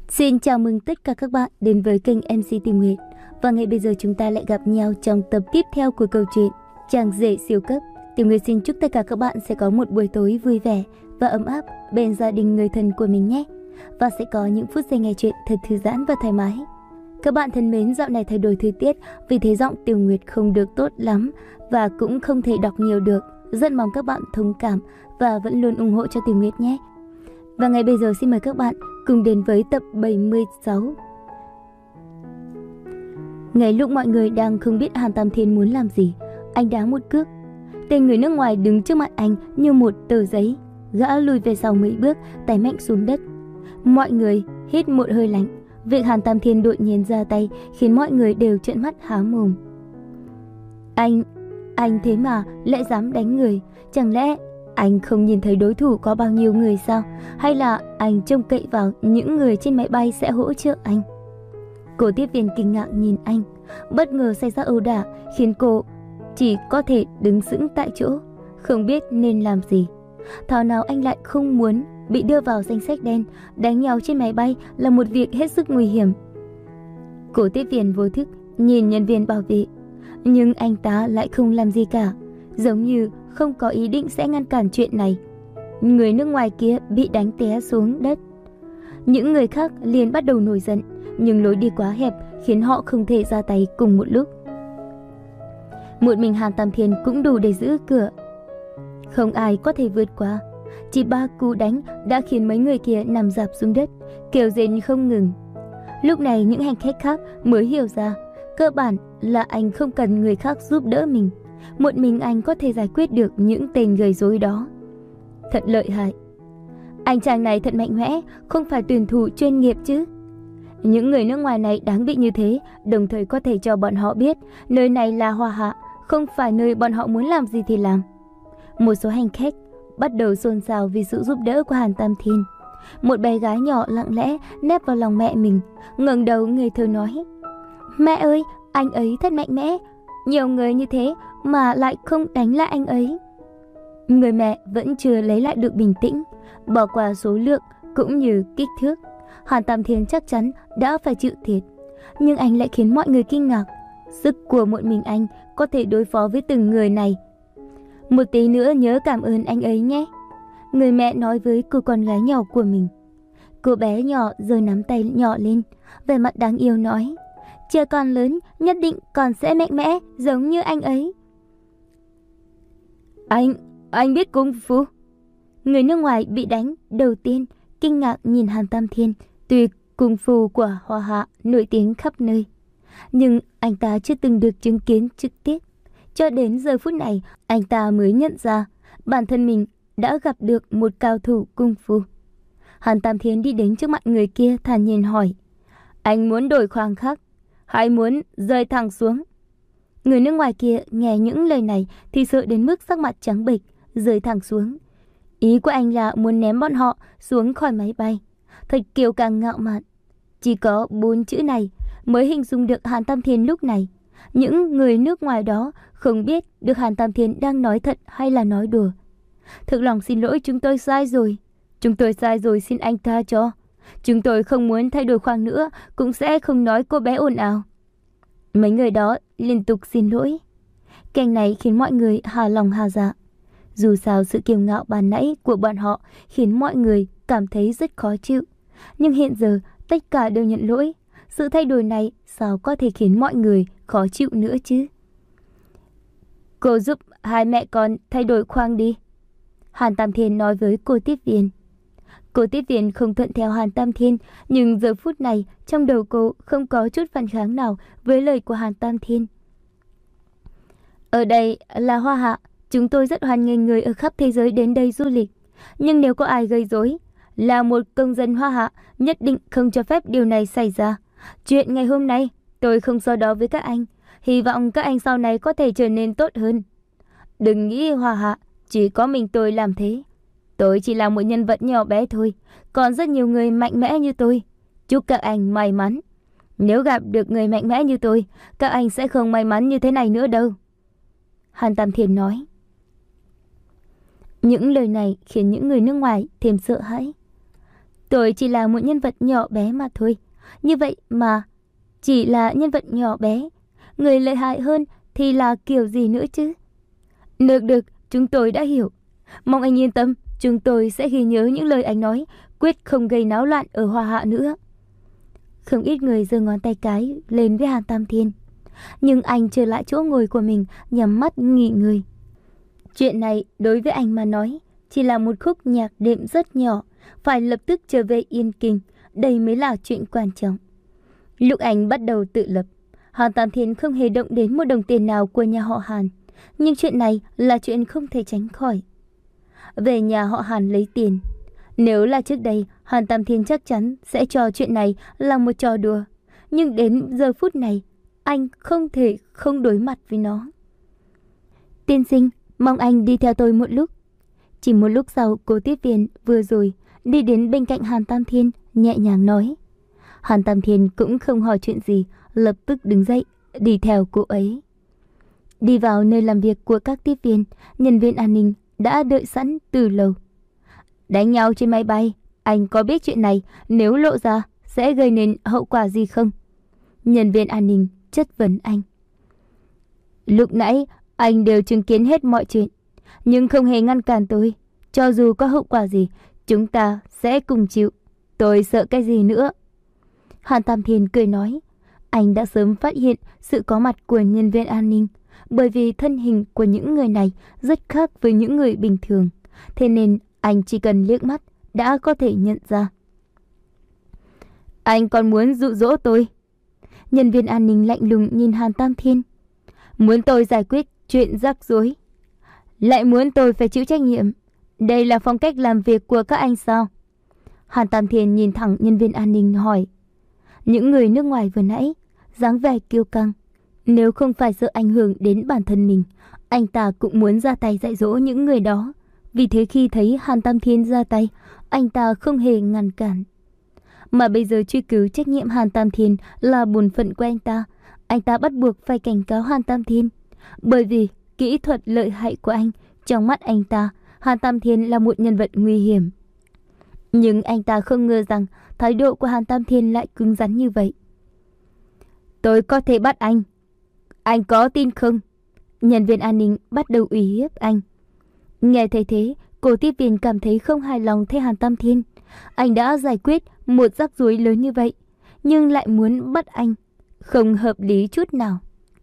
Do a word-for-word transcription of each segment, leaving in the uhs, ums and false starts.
Xin chào mừng tất cả các bạn đến với kênh em xê Tìm Nguyệt. Và ngay bây giờ chúng ta lại gặp nhau trong tập tiếp theo của câu chuyện Chàng rể siêu cấp. Tìm Nguyệt xin chúc tất cả các bạn sẽ có một buổi tối vui vẻ và ấm áp bên gia đình người thân của mình nhé. Và sẽ có những phút giây nghe chuyện thật thư giãn và thoải mái. Các bạn thân mến, dạo này thay đổi thời tiết, vì thế giọng Tiểu Nguyệt không được tốt lắm và cũng không thể đọc nhiều được. Rất mong các bạn thông cảm và vẫn luôn ủng hộ cho Tiểu Nguyệt nhé. Và ngay bây giờ xin mời các bạn cùng đến với tập bảy mươi sáu. Ngay lúc mọi người đang không biết Hàn Tam Thiên muốn làm gì, anh đá một cước. Tên người nước ngoài đứng trước mặt anh như một tờ giấy. Gã lùi về sau mấy bước, tay mạnh xuống đất. Mọi người hít một hơi lạnh. Việc Hàn Tam Thiên đột nhiên ra tay khiến mọi người đều trợn mắt há mồm. Anh, anh thế mà lại dám đánh người. Chẳng lẽ anh không nhìn thấy đối thủ có bao nhiêu người sao? Hay là anh trông cậy vào những người trên máy bay sẽ hỗ trợ anh? Cô tiếp viên kinh ngạc nhìn anh. Bất ngờ xảy ra ẩu đả khiến cô chỉ có thể đứng sững tại chỗ, không biết nên làm gì. Thảo nào anh lại không muốn bị đưa vào danh sách đen. Đánh nhau trên máy bay là một việc hết sức nguy hiểm. Cô tiếp viên vô thức nhìn nhân viên bảo vệ, nhưng anh ta lại không làm gì cả, giống như không có ý định sẽ ngăn cản chuyện này. Người nước ngoài kia bị đánh té xuống đất. Những người khác liền bắt đầu nổi giận, nhưng lối đi quá hẹp khiến họ không thể ra tay cùng một lúc. Một mình Hàn Tam Thiên cũng đủ để giữ cửa. Không ai có thể vượt qua. Chỉ ba cú đánh đã khiến mấy người kia nằm rạp xuống đất, kêu rên không ngừng. Lúc này những hành khách khác mới hiểu ra, cơ bản là anh không cần người khác giúp đỡ mình. Một mình anh có thể giải quyết được những tên gây rối đó. Thật lợi hại. Anh chàng này thật mạnh mẽ, không phải tuyển thủ chuyên nghiệp chứ. Những người nước ngoài này đáng bị như thế, đồng thời có thể cho bọn họ biết nơi này là Hoa Hạ, không phải nơi bọn họ muốn làm gì thì làm. Một số hành khách bắt đầu xôn xao vì sự giúp đỡ của Hàn Tam Thiên. Một bé gái nhỏ lặng lẽ nép vào lòng mẹ mình, ngẩng đầu ngây thơ nói: Mẹ ơi, anh ấy thật mạnh mẽ. Nhiều người như thế mà lại không đánh lại anh ấy. Người mẹ vẫn chưa lấy lại được bình tĩnh. Bỏ qua số lượng cũng như kích thước, Hàn Tam Thiên chắc chắn đã phải chịu thiệt. Nhưng anh lại khiến mọi người kinh ngạc. Sức của một mình anh có thể đối phó với từng người này. Một tí nữa nhớ cảm ơn anh ấy nhé, người mẹ nói với cô con gái nhỏ của mình. Cô bé nhỏ giơ nắm tay nhỏ lên, vẻ mặt đáng yêu nói: Chưa con lớn nhất định còn sẽ mạnh mẽ giống như anh ấy. Anh, anh biết cung phu? Người nước ngoài bị đánh đầu tiên kinh ngạc nhìn Hàn Tam Thiên. Tuy cung phu của Hoa Hạ nổi tiếng khắp nơi, nhưng anh ta chưa từng được chứng kiến trực tiếp. Cho đến giờ phút này, anh ta mới nhận ra bản thân mình đã gặp được một cao thủ cung phu. Hàn Tam Thiên đi đến trước mặt người kia thản nhiên hỏi: Anh muốn đổi khoang khác hay muốn rơi thẳng xuống? Người nước ngoài kia nghe những lời này thì sợ đến mức sắc mặt trắng bệch, rơi thẳng xuống. Ý của anh là muốn ném bọn họ xuống khỏi máy bay. Thật kiêu căng ngạo mạn. Chỉ có bốn chữ này mới hình dung được Hàn Tam Thiên lúc này. Những người nước ngoài đó không biết được Hàn Tam Thiên đang nói thật hay là nói đùa. Thực lòng xin lỗi, chúng tôi sai rồi. Chúng tôi sai rồi, xin anh tha cho. Chúng tôi không muốn thay đổi khoang nữa, cũng sẽ không nói cô bé ồn ào. Mấy người đó liên tục xin lỗi. Cảnh này khiến mọi người hà lòng hà dạ. Dù sao sự kiêu ngạo ban nãy của bọn họ khiến mọi người cảm thấy rất khó chịu. Nhưng hiện giờ tất cả đều nhận lỗi. Sự thay đổi này sao có thể khiến mọi người khó chịu nữa chứ? Cô giúp hai mẹ con thay đổi khoang đi, Hàn Tam Thiên nói với cô tiếp viên. Cô tiếp viên không thuận theo Hàn Tam Thiên, nhưng giờ phút này trong đầu cô không có chút phản kháng nào với lời của Hàn Tam Thiên. Ở đây là Hoa Hạ, chúng tôi rất hoan nghênh người ở khắp thế giới đến đây du lịch. Nhưng nếu có ai gây rối, là một công dân Hoa Hạ, nhất định không cho phép điều này xảy ra. Chuyện ngày hôm nay tôi không so đo với các anh. Hy vọng các anh sau này có thể trở nên tốt hơn. Đừng nghĩ Hoa Hạ chỉ có mình tôi làm thế. Tôi chỉ là một nhân vật nhỏ bé thôi. Còn rất nhiều người mạnh mẽ như tôi. Chúc các anh may mắn. Nếu gặp được người mạnh mẽ như tôi, các anh sẽ không may mắn như thế này nữa đâu, Hàn Tam Thiên nói. Những lời này khiến những người nước ngoài thêm sợ hãi. Tôi chỉ là một nhân vật nhỏ bé mà thôi. Như vậy mà, chỉ là nhân vật nhỏ bé. Người lợi hại hơn thì là kiểu gì nữa chứ? Được được, chúng tôi đã hiểu. Mong anh yên tâm, chúng tôi sẽ ghi nhớ những lời anh nói, quyết không gây náo loạn ở Hoa Hạ nữa. Không ít người giơ ngón tay cái lên với Hàn Tam Thiên. Nhưng anh trở lại chỗ ngồi của mình, nhắm mắt nghỉ ngơi. Chuyện này đối với anh mà nói chỉ là một khúc nhạc đệm rất nhỏ. Phải lập tức trở về Yên Kinh, đây mới là chuyện quan trọng. Lúc anh bắt đầu tự lập, Hàn Tam Thiên không hề động đến một đồng tiền nào của nhà họ Hàn. Nhưng chuyện này là chuyện không thể tránh khỏi. Về nhà họ Hàn lấy tiền. Nếu là trước đây, Hàn Tam Thiên chắc chắn sẽ cho chuyện này là một trò đùa. Nhưng đến giờ phút này, anh không thể không đối mặt với nó. Tiên sinh, mong anh đi theo tôi một lúc. Chỉ một lúc sau, cô tiếp viên vừa rồi đi đến bên cạnh Hàn Tam Thiên, nhẹ nhàng nói. Hàn Tam Thiên cũng không hỏi chuyện gì, lập tức đứng dậy, đi theo cô ấy. Đi vào nơi làm việc của các tiếp viên, nhân viên an ninh đã đợi sẵn từ lâu. Đánh nhau trên máy bay, anh có biết chuyện này nếu lộ ra sẽ gây nên hậu quả gì không? Nhân viên an ninh chất vấn anh. Lúc nãy anh đều chứng kiến hết mọi chuyện, nhưng không hề ngăn cản tôi. Cho dù có hậu quả gì, chúng ta sẽ cùng chịu. Tôi sợ cái gì nữa? Hàn Tam Thiên cười nói. Anh đã sớm phát hiện sự có mặt của nhân viên an ninh, bởi vì thân hình của những người này rất khác với những người bình thường. Thế nên anh chỉ cần liếc mắt đã có thể nhận ra. Anh còn muốn dụ dỗ tôi? Nhân viên an ninh lạnh lùng nhìn Hàn Tam Thiên. Muốn tôi giải quyết chuyện rắc rối, lại muốn tôi phải chịu trách nhiệm. Đây là phong cách làm việc của các anh sao? Hàn Tam Thiên nhìn thẳng nhân viên an ninh hỏi. Những người nước ngoài vừa nãy dáng vẻ kiêu căng, nếu không phải sợ ảnh hưởng đến bản thân mình, anh ta cũng muốn ra tay dạy dỗ những người đó. Vì thế khi thấy Hàn Tam Thiên ra tay, anh ta không hề ngăn cản. Mà bây giờ truy cứu trách nhiệm Hàn Tam Thiên là bổn phận của anh ta. Anh ta bắt buộc phải cảnh cáo Hàn Tam Thiên, bởi vì kỹ thuật lợi hại của anh, trong mắt anh ta, Hàn Tam Thiên là một nhân vật nguy hiểm. Nhưng anh ta không ngờ rằng thái độ của Hàn Tam Thiên lại cứng rắn như vậy. Tôi có thể bắt anh. Anh có tin không? Nhân viên an ninh bắt đầu uy hiếp anh. Nghe thấy thế, cô tiếp viên cảm thấy không hài lòng thay Hàn Tam Thiên. Anh đã giải quyết một rắc rối lớn như vậy, nhưng lại muốn bắt anh. Không hợp lý chút nào.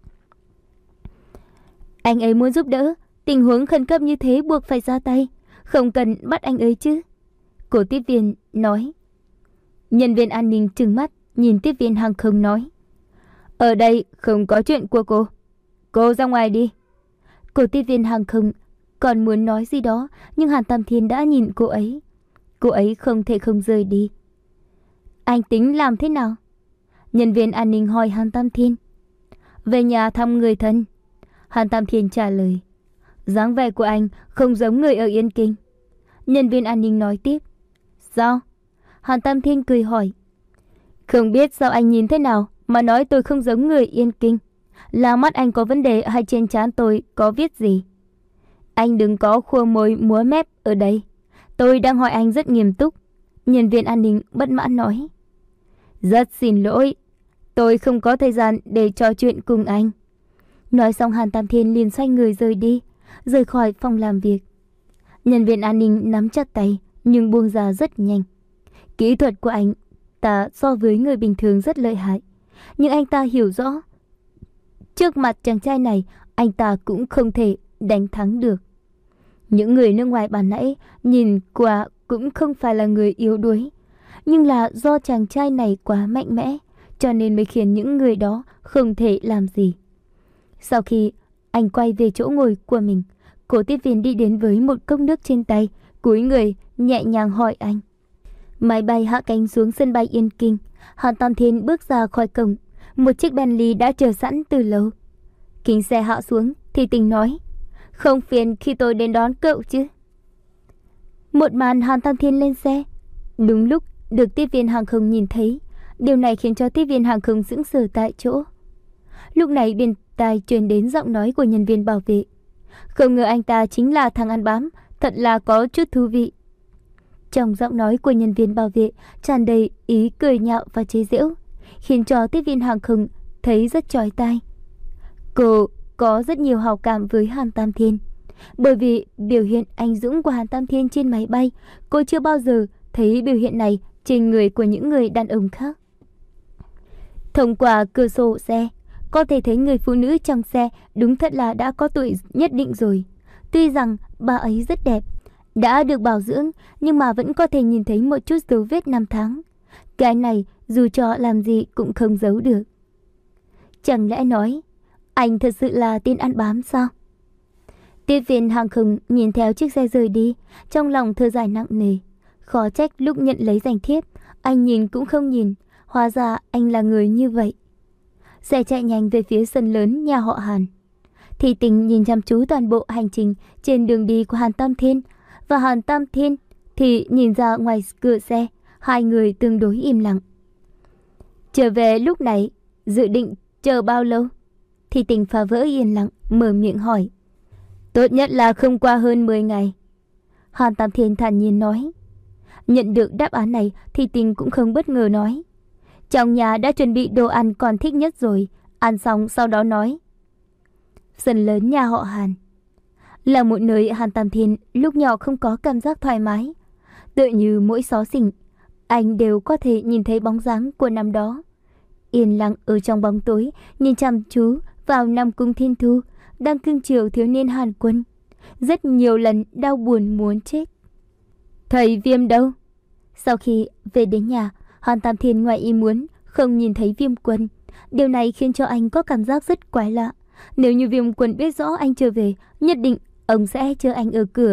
Anh ấy muốn giúp đỡ, tình huống khẩn cấp như thế buộc phải ra tay, không cần bắt anh ấy chứ. Cô tiếp viên nói. Nhân viên an ninh trừng mắt nhìn tiếp viên hàng không nói. Ở đây không có chuyện của cô. Cô ra ngoài đi. Cô tiếp viên hàng không còn muốn nói gì đó, nhưng Hàn Tam Thiên đã nhìn cô ấy. Cô ấy không thể không rời đi. Anh tính làm thế nào? Nhân viên an ninh hỏi Hàn Tam Thiên. Về nhà thăm người thân. Hàn Tam Thiên trả lời. Dáng vẻ của anh không giống người ở Yên Kinh. Nhân viên an ninh nói tiếp. Sao? Hàn Tam Thiên cười hỏi. Không biết sao anh nhìn thế nào mà nói tôi không giống người Yên Kinh. Là mắt anh có vấn đề hay trên trán tôi có viết gì? Anh đừng có khua môi múa mép ở đây. Tôi đang hỏi anh rất nghiêm túc. Nhân viên an ninh bất mãn nói. Rất xin lỗi, tôi không có thời gian để trò chuyện cùng anh. Nói xong Hàn Tam Thiên liền xoay người rời đi, rời khỏi phòng làm việc. Nhân viên an ninh nắm chặt tay nhưng buông ra rất nhanh. Kỹ thuật của anh ta so với người bình thường rất lợi hại, nhưng anh ta hiểu rõ trước mặt chàng trai này anh ta cũng không thể đánh thắng được. Những người nước ngoài ban nãy nhìn qua cũng không phải là người yếu đuối, nhưng là do chàng trai này quá mạnh mẽ cho nên mới khiến những người đó không thể làm gì. Sau khi anh quay về chỗ ngồi của mình, cô tiếp viên đi đến với một cốc nước trên tay, cúi người nhẹ nhàng hỏi anh. Máy bay hạ cánh xuống sân bay Yên Kinh. Hàn Tam Thiên bước ra khỏi cổng. Một chiếc Bentley đã chờ sẵn từ lâu. Kính xe hạ xuống thì Tình nói. Không phiền khi tôi đến đón cậu chứ? Một màn Hàn Tam Thiên lên xe đúng lúc được tiếp viên hàng không nhìn thấy. Điều này khiến cho tiếp viên hàng không sững sờ tại chỗ. Lúc này bên tai truyền đến giọng nói của nhân viên bảo vệ. Không ngờ anh ta chính là thằng ăn bám, thật là có chút thú vị. Trong giọng nói của nhân viên bảo vệ tràn đầy ý cười nhạo và chế giễu, khiến cho tiếp viên hàng không thấy rất chói tai. Cô có rất nhiều hảo cảm với Hàn Tam Thiên, bởi vì biểu hiện anh dũng của Hàn Tam Thiên trên máy bay, cô chưa bao giờ thấy biểu hiện này trên người của những người đàn ông khác. Thông qua cửa sổ xe, có thể thấy người phụ nữ trong xe đúng thật là đã có tuổi nhất định rồi. Tuy rằng bà ấy rất đẹp, đã được bảo dưỡng, nhưng mà vẫn có thể nhìn thấy một chút dấu vết năm tháng. Cái này dù cho làm gì cũng không giấu được. Chẳng lẽ nói anh thật sự là tên ăn bám sao? Tiếp viên hàng không nhìn theo chiếc xe rời đi, trong lòng thở dài nặng nề. Khó trách lúc nhận lấy danh thiếp, anh nhìn cũng không nhìn, hóa ra anh là người như vậy. Xe chạy nhanh về phía sân lớn nhà họ Hàn. Thì Tình nhìn chăm chú toàn bộ hành trình trên đường đi của Hàn Tam Thiên, và Hàn Tam Thiên thì nhìn ra ngoài cửa xe, hai người tương đối im lặng. Trở về lúc này, dự định chờ bao lâu? Thì Tình phá vỡ yên lặng, mở miệng hỏi. Tốt nhất là không qua hơn mười ngày. Hàn Tam Thiên thản nhiên nói. Nhận được đáp án này thì Tình cũng không bất ngờ nói. Trong nhà đã chuẩn bị đồ ăn con thích nhất rồi, ăn xong sau đó nói. Sân lớn nhà họ Hàn là một nơi Hàn Tam Thiên lúc nhỏ không có cảm giác thoải mái. Tựa như mỗi xó xỉnh, anh đều có thể nhìn thấy bóng dáng của năm đó. Yên lặng ở trong bóng tối, nhìn chăm chú vào Nam Cung Thiên Thu đang cưng chiều thiếu niên Hàn Quân. Rất nhiều lần đau buồn muốn chết. Thầy Viêm đâu? Sau khi về đến nhà, Hàn Tam Thiên ngoài ý muốn không nhìn thấy Viêm Quân. Điều này khiến cho anh có cảm giác rất quái lạ. Nếu như Viêm Quân biết rõ anh trở về, nhất định ông sẽ chờ anh ở cửa.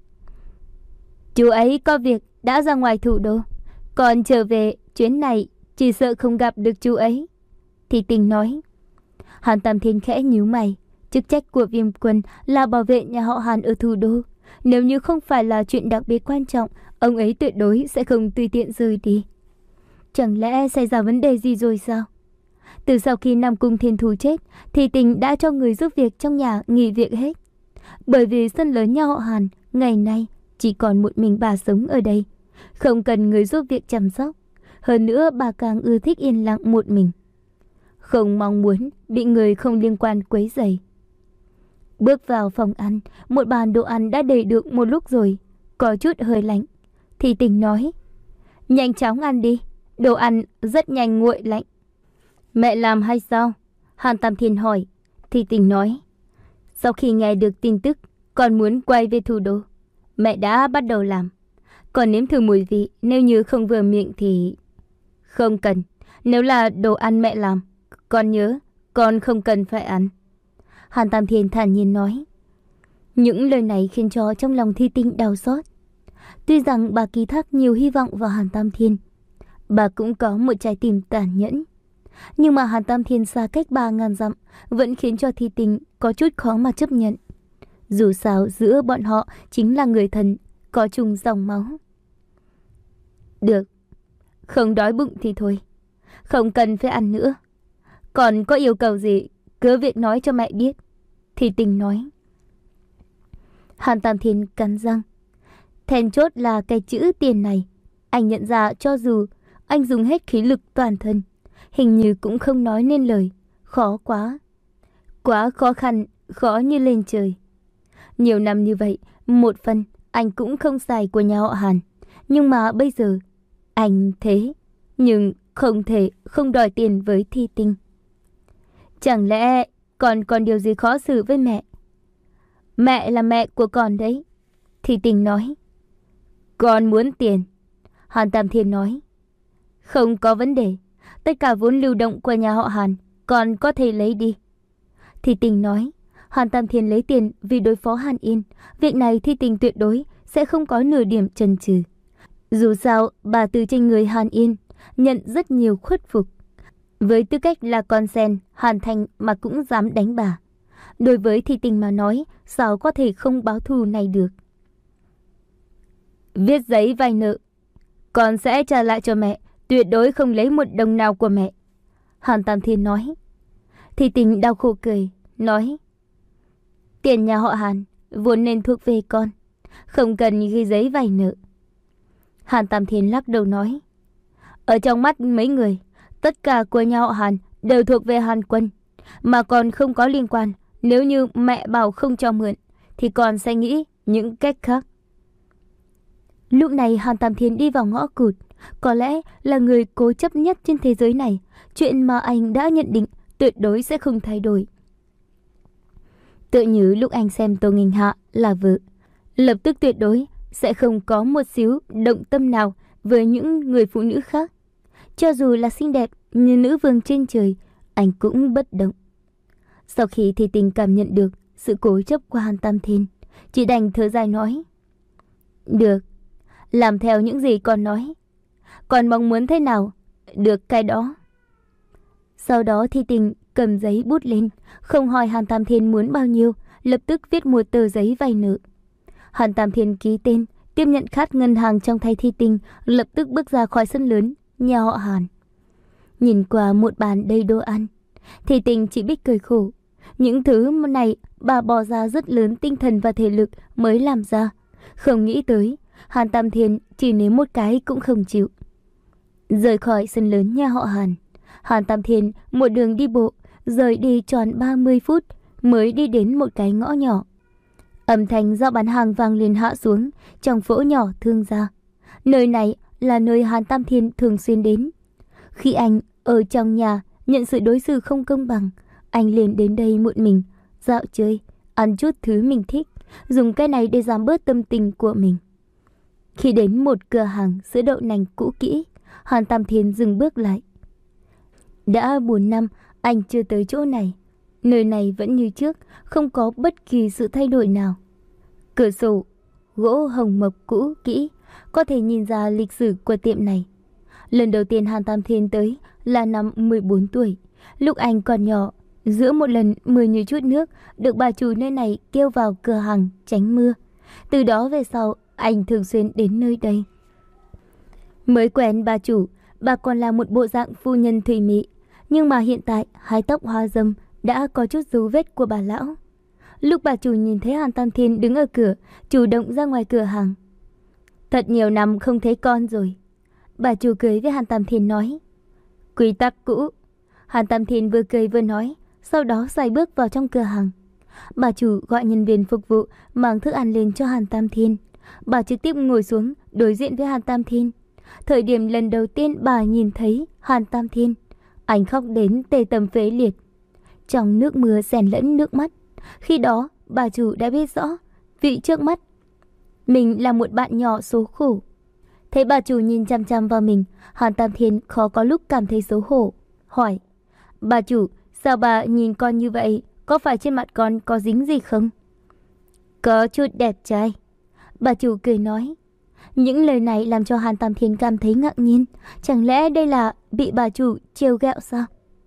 Chú ấy có việc đã ra ngoài thủ đô, còn trở về chuyến này chỉ sợ không gặp được chú ấy. Thì Tình nói. Hàn Tam Thiên khẽ nhíu mày. Chức trách của Viêm Quân là bảo vệ nhà họ Hàn ở thủ đô. Nếu như không phải là chuyện đặc biệt quan trọng, ông ấy tuyệt đối sẽ không tùy tiện rời đi. Chẳng lẽ xảy ra vấn đề gì rồi sao? Từ sau khi Nam Cung Thiên Thu chết, thì Tình đã cho người giúp việc trong nhà nghỉ việc hết. Bởi vì sân lớn nhà họ Hàn ngày nay chỉ còn một mình bà sống ở đây, không cần người giúp việc chăm sóc. Hơn nữa bà càng ưa thích yên lặng một mình, không mong muốn bị người không liên quan quấy rầy. Bước vào phòng ăn, một bàn đồ ăn đã đầy được một lúc rồi, có chút hơi lạnh. Thì Tình nói, nhanh chóng ăn đi, đồ ăn rất nhanh nguội lạnh. Mẹ làm hay sao? Hàn Tam Thiên hỏi. Thì Tình nói, sau khi nghe được tin tức còn muốn quay về thủ đô, mẹ đã bắt đầu làm. Còn nếm thử mùi vị, nếu như không vừa miệng thì... Không cần, nếu là đồ ăn mẹ làm, con nhớ, con không cần phải ăn. Hàn Tam Thiên thản nhiên nói. Những lời này khiến cho trong lòng Thi Tinh đau xót. Tuy rằng bà ký thác nhiều hy vọng vào Hàn Tam Thiên, bà cũng có một trái tim tàn nhẫn. Nhưng mà Hàn Tam Thiên xa cách ba ngàn dặm vẫn khiến cho Thi Tinh có chút khó mà chấp nhận. Dù sao giữa bọn họ chính là người thân, có chung dòng máu. Được, không đói bụng thì thôi, không cần phải ăn nữa. Còn có yêu cầu gì cứ việc nói cho mẹ biết. Thì Tình nói. Hàn Tam Thiên cắn răng. Then chốt là cái chữ tiền này. Anh nhận ra cho dù anh dùng hết khí lực toàn thân, hình như cũng không nói nên lời. Khó quá. Quá khó khăn, khó như lên trời. Nhiều năm như vậy, một phần anh cũng không xài của nhà họ Hàn. Nhưng mà bây giờ, anh thế, nhưng không thể không đòi tiền với Thi Tinh. Chẳng lẽ còn còn điều gì khó xử với mẹ? Mẹ là mẹ của con đấy. Thi Tinh nói. Con muốn tiền. Hàn Tam Thiên nói. Không có vấn đề. Tất cả vốn lưu động của nhà họ Hàn con có thể lấy đi. Thi Tinh nói. Hàn Tam Thiên lấy tiền vì đối phó Hàn Yên. Việc này Thi Tinh tuyệt đối sẽ không có nửa điểm chần chừ. Dù sao bà từ trên người Hàn Yên nhận rất nhiều khuất phục. Với tư cách là con sen Hàn Thành mà cũng dám đánh bà. Đối với Thi Tinh mà nói, sao có thể không báo thù này được. Viết giấy vay nợ, con sẽ trả lại cho mẹ, tuyệt đối không lấy một đồng nào của mẹ. Hàn Tam Thiên nói. Thi Tinh đau khổ cười, nói. Tiền nhà họ Hàn vốn nên thuộc về con, không cần ghi giấy vay nợ. Hàn Tam Thiên lắc đầu nói, ở trong mắt mấy người, tất cả của nhà họ Hàn đều thuộc về Hàn Quân, mà còn không có liên quan. Nếu như mẹ bảo không cho mượn, thì con sẽ nghĩ những cách khác. Lúc này Hàn Tam Thiên đi vào ngõ cụt, có lẽ là người cố chấp nhất trên thế giới này. Chuyện mà anh đã nhận định tuyệt đối sẽ không thay đổi. Tự như lúc anh xem Tô Nghinh Hạ là vợ, lập tức tuyệt đối sẽ không có một xíu động tâm nào với những người phụ nữ khác. Cho dù là xinh đẹp như nữ vương trên trời, anh cũng bất động. Sau khi Thi Tình cảm nhận được sự cố chấp của Hàn Tam Thiên, chỉ đành thở dài nói, được, làm theo những gì con nói. Con mong muốn thế nào, được cái đó. Sau đó Thi Tình cầm giấy bút lên, không hỏi Hàn Tam Thiên muốn bao nhiêu, lập tức viết một tờ giấy vay nợ. Hàn Tam Thiên ký tên, tiếp nhận khát ngân hàng trong tay Thi Tình, lập tức bước ra khỏi sân lớn nhà họ Hàn. Nhìn qua một bàn đầy đồ ăn, Thi Tình chỉ biết cười khổ. Những thứ này bà bỏ ra rất lớn tinh thần và thể lực mới làm ra. Không nghĩ tới Hàn Tam Thiên chỉ nếm một cái cũng không chịu. Rời khỏi sân lớn nhà họ Hàn, Hàn Tam Thiên một đường đi bộ, rời đi tròn ba mươi phút mới đi đến một cái ngõ nhỏ. Âm thanh dao bán hàng vang lên hạ xuống trong phố nhỏ Thương Gia. Nơi này là nơi Hàn Tam Thiên thường xuyên đến. Khi anh ở trong nhà nhận sự đối xử không công bằng, anh liền đến đây một mình, dạo chơi, ăn chút thứ mình thích, dùng cái này để giảm bớt tâm tình của mình. Khi đến một cửa hàng sữa đậu nành cũ kỹ, Hàn Tam Thiên dừng bước lại. Đã bốn năm anh chưa tới chỗ này. Nơi này vẫn như trước, không có bất kỳ sự thay đổi nào. Cửa sổ gỗ hồng mộc cũ kỹ, có thể nhìn ra lịch sử của tiệm này. Lần đầu tiên Hàn Tam Thiên tới là năm mười bốn tuổi. Lúc anh còn nhỏ, giữa một lần mưa như chút nước, được bà chủ nơi này kêu vào cửa hàng tránh mưa. Từ đó về sau, anh thường xuyên đến nơi đây. Mới quen bà chủ, bà còn là một bộ dạng phu nhân thùy mị, nhưng mà hiện tại hai tóc hoa râm đã có chút dấu vết của bà lão. Lúc bà chủ nhìn thấy Hàn Tam Thiên đứng ở cửa, chủ động ra ngoài cửa hàng. Thật nhiều năm không thấy con rồi. Bà chủ cười với Hàn Tam Thiên nói. Quy tắc cũ. Hàn Tam Thiên vừa cười vừa nói, sau đó xoay bước vào trong cửa hàng. Bà chủ gọi nhân viên phục vụ mang thức ăn lên cho Hàn Tam Thiên. Bà trực tiếp ngồi xuống đối diện với Hàn Tam Thiên. Thời điểm lần đầu tiên bà nhìn thấy Hàn Tam Thiên, anh khóc đến tê tâm phế liệt. Trong nước mưa xen lẫn nước mắt. Khi đó bà chủ đã biết rõ vị trước mắt mình là một bạn nhỏ số khổ. Thấy bà chủ nhìn chăm chăm vào mình, Hàn Tam Thiên khó có lúc cảm thấy xấu hổ, hỏi: Bà chủ, sao bà nhìn con như vậy? Có phải trên mặt con có dính gì không? Có chút đẹp trai. Bà chủ cười nói. Những lời này làm cho Hàn Tam Thiên cảm thấy ngạc nhiên. Chẳng lẽ đây là bị bà chủ trêu ghẹo sao?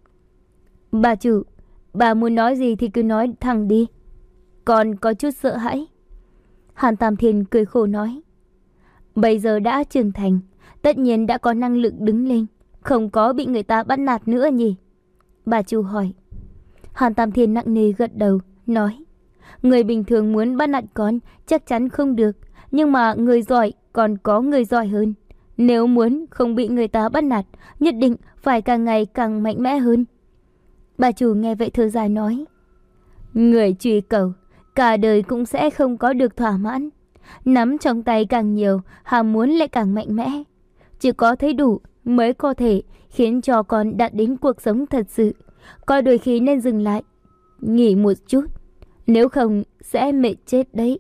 Bà chủ, bà muốn nói gì thì cứ nói thẳng đi. Con có chút sợ hãi. Hàn Tam Thiên cười khổ nói. Bây giờ đã trưởng thành, tất nhiên đã có năng lực đứng lên, không có bị người ta bắt nạt nữa nhỉ? Bà chủ hỏi. Hàn Tam Thiên nặng nề gật đầu, nói. Người bình thường muốn bắt nạt con chắc chắn không được, nhưng mà người giỏi còn có người giỏi hơn. Nếu muốn không bị người ta bắt nạt, nhất định phải càng ngày càng mạnh mẽ hơn. Bà chủ nghe vậy thở dài nói. Người truy cầu, cả đời cũng sẽ không có được thỏa mãn. Nắm trong tay càng nhiều, ham muốn lại càng mạnh mẽ. Chỉ có thấy đủ mới có thể khiến cho con đạt đến cuộc sống thật sự. Có đôi khi nên dừng lại, nghỉ một chút, nếu không sẽ mệt chết đấy.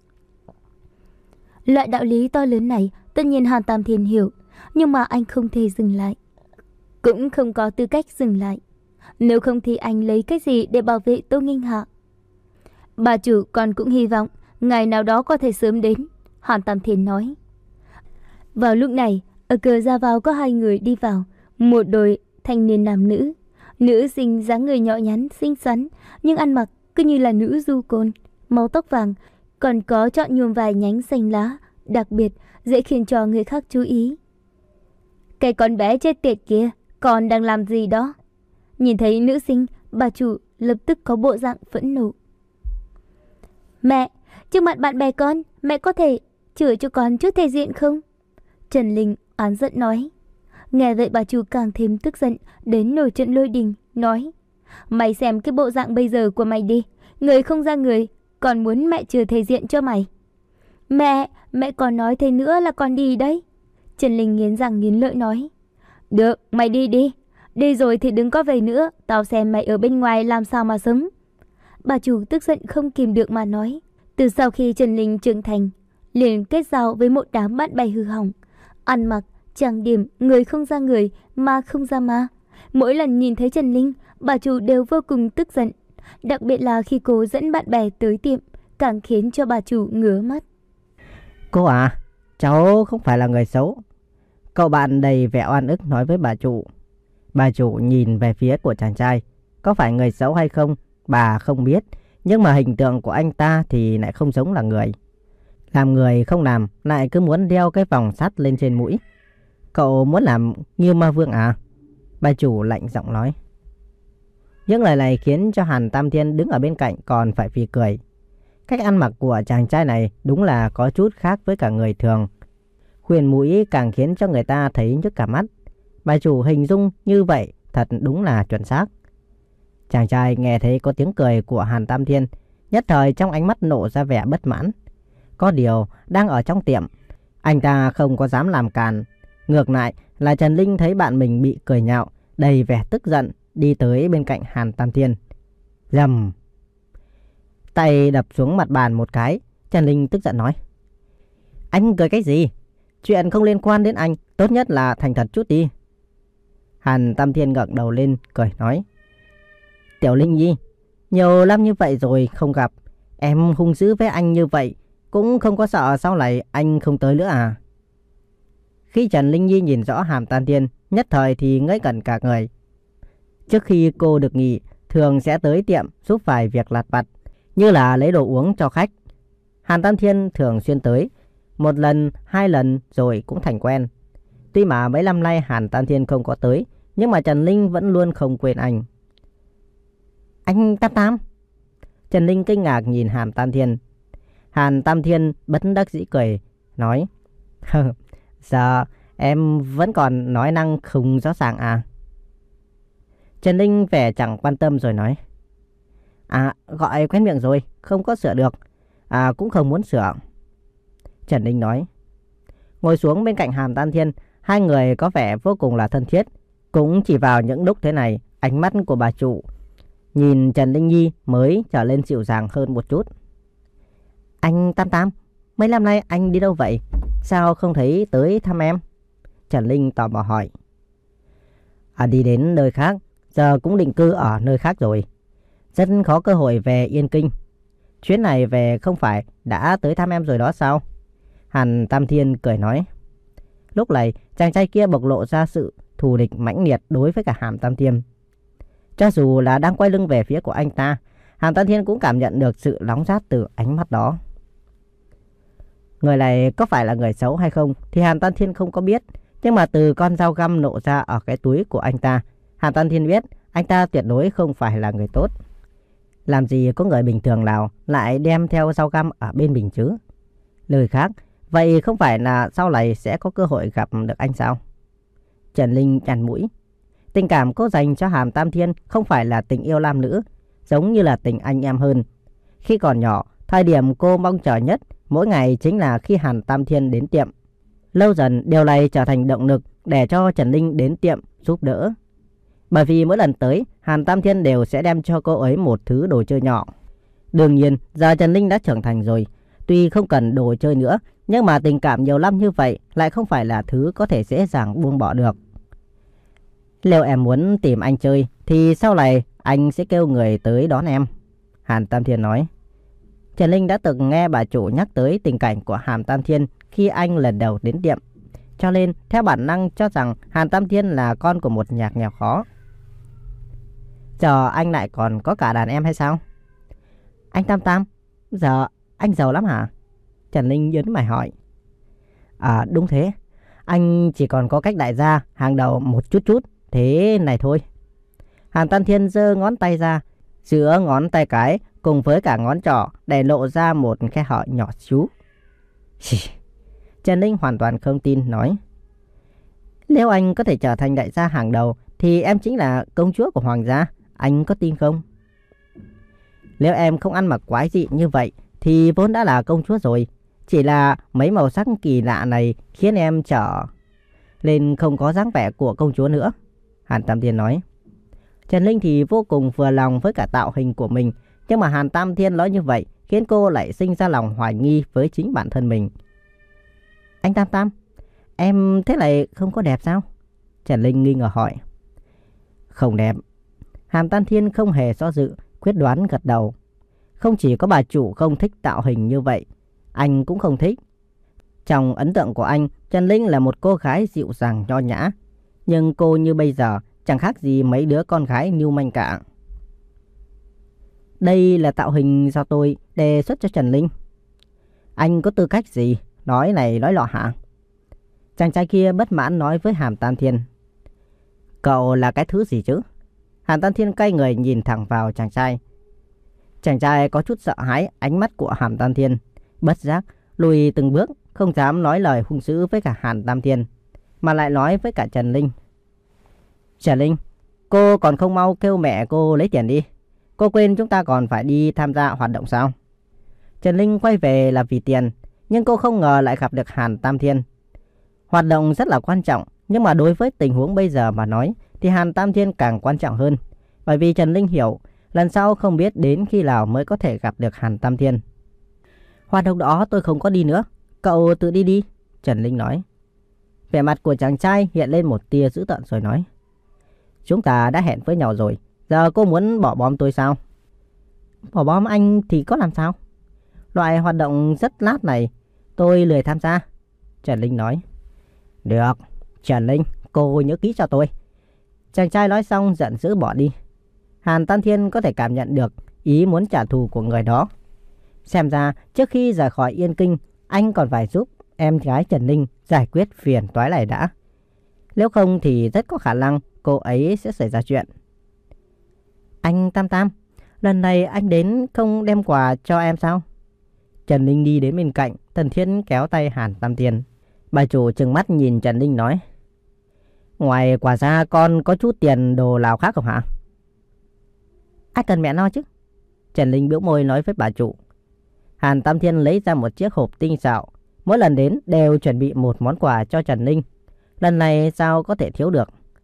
Loại đạo lý to lớn này tất nhiên Hàn Tam Thiên hiểu, nhưng mà anh không thể dừng lại, cũng không có tư cách dừng lại. Nếu không thì anh lấy cái gì để bảo vệ Tô Nghinh Hạ? Bà chủ, con cũng hy vọng ngày nào đó có thể sớm đến, Hàn Tam Thiên nói. Vào lúc này, ở cửa ra vào có hai người đi vào, một đôi thanh niên nam nữ. Nữ sinh dáng người nhỏ nhắn, xinh xắn, nhưng ăn mặc cứ như là nữ du côn, màu tóc vàng, còn có chọn nhuộm vài nhánh xanh lá, đặc biệt dễ khiến cho người khác chú ý. Cái con bé chết tiệt kia, còn đang làm gì đó? Nhìn thấy nữ sinh, bà chủ lập tức có bộ dạng phẫn nộ. Mẹ, trước mặt bạn bè con, mẹ có thể chửi cho con chút thể diện không? Trần Linh oán giận nói. Nghe vậy bà chủ càng thêm tức giận, đến nổi trận lôi đình, nói: Mày xem cái bộ dạng bây giờ của mày đi, người không ra người, còn muốn mẹ trừ thể diện cho mày. Mẹ, mẹ còn nói thế nữa là con đi đấy. Trần Linh nghiến răng nghiến lợi nói. Được, mày đi đi. Đi rồi thì đừng có về nữa, tao xem mày ở bên ngoài làm sao mà sống. Bà chủ tức giận không kìm được mà nói. Từ sau khi Trần Linh trưởng thành, liền kết giao với một đám bạn bè hư hỏng, ăn mặc, trang điểm, người không ra người, ma không ra ma. Mỗi lần nhìn thấy Trần Linh, bà chủ đều vô cùng tức giận. Đặc biệt là khi cô dẫn bạn bè tới tiệm, càng khiến cho bà chủ ngứa mắt. Cô à, cháu không phải là người xấu. Cậu bạn đầy vẻ oan ức nói với bà chủ. Bà chủ nhìn về phía của chàng trai. Có phải người xấu hay không, bà không biết. Nhưng mà hình tượng của anh ta thì lại không giống là người. Làm người không làm, lại cứ muốn đeo cái vòng sắt lên trên mũi. Cậu muốn làm như ma vương à? Bà chủ lạnh giọng nói. Những lời này khiến cho Hàn Tam Thiên đứng ở bên cạnh còn phải phì cười. Cách ăn mặc của chàng trai này đúng là có chút khác với cả người thường. Khuyên mũi càng khiến cho người ta thấy nhức cả mắt. Bà chủ hình dung như vậy thật đúng là chuẩn xác. Chàng trai nghe thấy có tiếng cười của Hàn Tam Thiên, nhất thời trong ánh mắt nổ ra vẻ bất mãn. Có điều đang ở trong tiệm, anh ta không có dám làm càn. Ngược lại là Trần Linh thấy bạn mình bị cười nhạo, đầy vẻ tức giận, đi tới bên cạnh Hàn Tam Thiên. Rầm. Tay đập xuống mặt bàn một cái, Trần Linh tức giận nói. Anh cười cái gì? Chuyện không liên quan đến anh, tốt nhất là thành thật chút đi. Hàn Tam Thiên ngẩng đầu lên, cười nói. Tiểu Linh Nhi, nhiều năm như vậy rồi không gặp, em hung dữ với anh như vậy, cũng không có sợ sau này anh không tới nữa à? Khi Trần Linh Nhi nhìn rõ Hàn Tam Thiên, nhất thời thì ngây ngẩn cả người. Trước khi cô được nghỉ, thường sẽ tới tiệm giúp vài việc lặt vặt, như là lấy đồ uống cho khách. Hàn Tam Thiên thường xuyên tới, một lần, hai lần rồi cũng thành quen. Tuy mà mấy năm nay Hàn Tam Thiên không có tới, nhưng mà Trần Linh vẫn luôn không quên anh. Anh Tam Tam. Trần Linh kinh ngạc nhìn Hàn Tam Thiên. Hàn Tam Thiên bất đắc dĩ cười, nói. Giờ em vẫn còn nói năng không rõ ràng à? Trần Linh vẻ chẳng quan tâm rồi nói. À, gọi quen miệng rồi, không có sửa được. À, cũng không muốn sửa. Trần Linh nói. Ngồi xuống bên cạnh Hàn Tam Thiên, hai người có vẻ vô cùng là thân thiết. Cũng chỉ vào những lúc thế này, ánh mắt của bà chủ nhìn Trần Linh Nhi mới trở lên dịu dàng hơn một chút. Anh Tam Tam, mấy năm nay anh đi đâu vậy? Sao không thấy tới thăm em? Trần Linh tò mò hỏi. À, đi đến nơi khác, giờ cũng định cư ở nơi khác rồi. Rất khó cơ hội về Yên Kinh. Chuyến này về không phải đã tới thăm em rồi đó sao? Hàn Tam Thiên cười nói. Lúc này chàng trai kia bộc lộ ra sự thù địch mãnh liệt đối với cả Hàn Tam Thiên. Cho dù là đang quay lưng về phía của anh ta, Hàn Tam Thiên cũng cảm nhận được sự nóng rát từ ánh mắt đó. Người này có phải là người xấu hay không thì Hàn Tam Thiên không có biết. Nhưng mà từ con dao găm nổ ra ở cái túi của anh ta, Hàn Tam Thiên biết anh ta tuyệt đối không phải là người tốt. Làm gì có người bình thường nào lại đem theo dao găm ở bên mình chứ? Lời khác, vậy không phải là sau này sẽ có cơ hội gặp được anh sao? Trần Linh chằn mũi. Tình cảm cô dành cho Hàn Tam Thiên không phải là tình yêu nam nữ, giống như là tình anh em hơn. Khi còn nhỏ, thời điểm cô mong chờ nhất mỗi ngày chính là khi Hàn Tam Thiên đến tiệm. Lâu dần điều này trở thành động lực để cho Trần Linh đến tiệm giúp đỡ. Bởi vì mỗi lần tới, Hàn Tam Thiên đều sẽ đem cho cô ấy một thứ đồ chơi nhỏ. Đương nhiên, giờ Trần Linh đã trưởng thành rồi, tuy không cần đồ chơi nữa, nhưng mà tình cảm nhiều năm như vậy lại không phải là thứ có thể dễ dàng buông bỏ được. Nếu em muốn tìm anh chơi thì sau này anh sẽ kêu người tới đón em, Hàn Tam Thiên nói. Trần Linh đã từng nghe bà chủ nhắc tới tình cảnh của Hàn Tam Thiên khi anh lần đầu đến tiệm, cho nên theo bản năng cho rằng Hàn Tam Thiên là con của một nhà nghèo khó. Giờ anh lại còn có cả đàn em hay sao? Anh Tam Tam, giờ anh giàu lắm hả? Trần Linh nhớn mày hỏi. À đúng thế, anh chỉ còn có cách đại gia hàng đầu một chút chút thế này thôi. Hàn Tam Thiên giơ ngón tay ra, giữa ngón tay cái cùng với cả ngón trỏ để lộ ra một khe hở nhỏ xíu. Trần Linh hoàn toàn không tin, nói: Nếu anh có thể trở thành đại gia hàng đầu thì em chính là công chúa của hoàng gia, anh có tin không? Nếu em không ăn mặc quái dị như vậy thì vốn đã là công chúa rồi. Chỉ là mấy màu sắc kỳ lạ này khiến em trở lên không có dáng vẻ của công chúa nữa, Hàn Tam Thiên nói. Trần Linh thì vô cùng vừa lòng với cả tạo hình của mình, nhưng mà Hàn Tam Thiên nói như vậy khiến cô lại sinh ra lòng hoài nghi với chính bản thân mình. Anh Tam Tam, em thế này không có đẹp sao? Trần Linh nghi ngờ hỏi. Không đẹp. Hàn Tam Thiên không hề do dự, quyết đoán gật đầu. Không chỉ có bà chủ không thích tạo hình như vậy, anh cũng không thích. Trong ấn tượng của anh, Trần Linh là một cô gái dịu dàng nho nhã, nhưng cô như bây giờ chẳng khác gì mấy đứa con gái lưu manh cả. Đây là tạo hình do tôi đề xuất cho Trần Linh. Anh có tư cách gì nói này nói lọ hả? Chàng trai kia bất mãn nói với Hàn Tam Thiên. Cậu là cái thứ gì chứ? Hàn Tam Thiên cay người nhìn thẳng vào chàng trai. Chàng trai có chút sợ hãi ánh mắt của Hàn Tam Thiên, bất giác lùi từng bước, không dám nói lời hung dữ với cả Hàn Tam Thiên, mà lại nói với cả Trần Linh. Trần Linh, cô còn không mau kêu mẹ cô lấy tiền đi. Cô quên chúng ta còn phải đi tham gia hoạt động sao? Trần Linh quay về là vì tiền, nhưng cô không ngờ lại gặp được Hàn Tam Thiên. Hoạt động rất là quan trọng, nhưng mà đối với tình huống bây giờ mà nói thì Hàn Tam Thiên càng quan trọng hơn. Bởi vì Trần Linh hiểu lần sau không biết đến khi nào mới có thể gặp được Hàn Tam Thiên. Hoạt động đó tôi không có đi nữa, cậu tự đi đi, Trần Linh nói. Vẻ mặt của chàng trai hiện lên một tia dữ tợn rồi nói. Chúng ta đã hẹn với nhau rồi, giờ cô muốn bỏ bom tôi sao? Bỏ bom anh thì có làm sao? Loại hoạt động rất lát này tôi lười tham gia, Trần Linh nói. Được, Trần Linh, cô nhớ kỹ cho tôi. Chàng trai nói xong giận dữ bỏ đi. Hàn Tam Thiên có thể cảm nhận được ý muốn trả thù của người đó. Xem ra trước khi rời khỏi Yên Kinh, anh còn phải giúp em gái Trần Linh giải quyết phiền toái này đã. Nếu không thì rất có khả năng cô ấy sẽ xảy ra chuyện. Anh Tam Tam, lần này anh đến không đem quà cho em sao? Trần Linh đi đến bên cạnh, thân thiết kéo tay Hàn Tam Thiên. Bà chủ trừng mắt nhìn Trần Linh nói. Ngoài quà ra con có chút tiền đồ nào khác không hả? Ai cần mẹ lo chứ? Trần Linh biểu môi nói với bà chủ. Hàn Tam Thiên lấy ra một chiếc hộp tinh xảo, mỗi lần đến đều chuẩn bị một món quà cho Trần Linh. Lần này sao có thể thiếu được?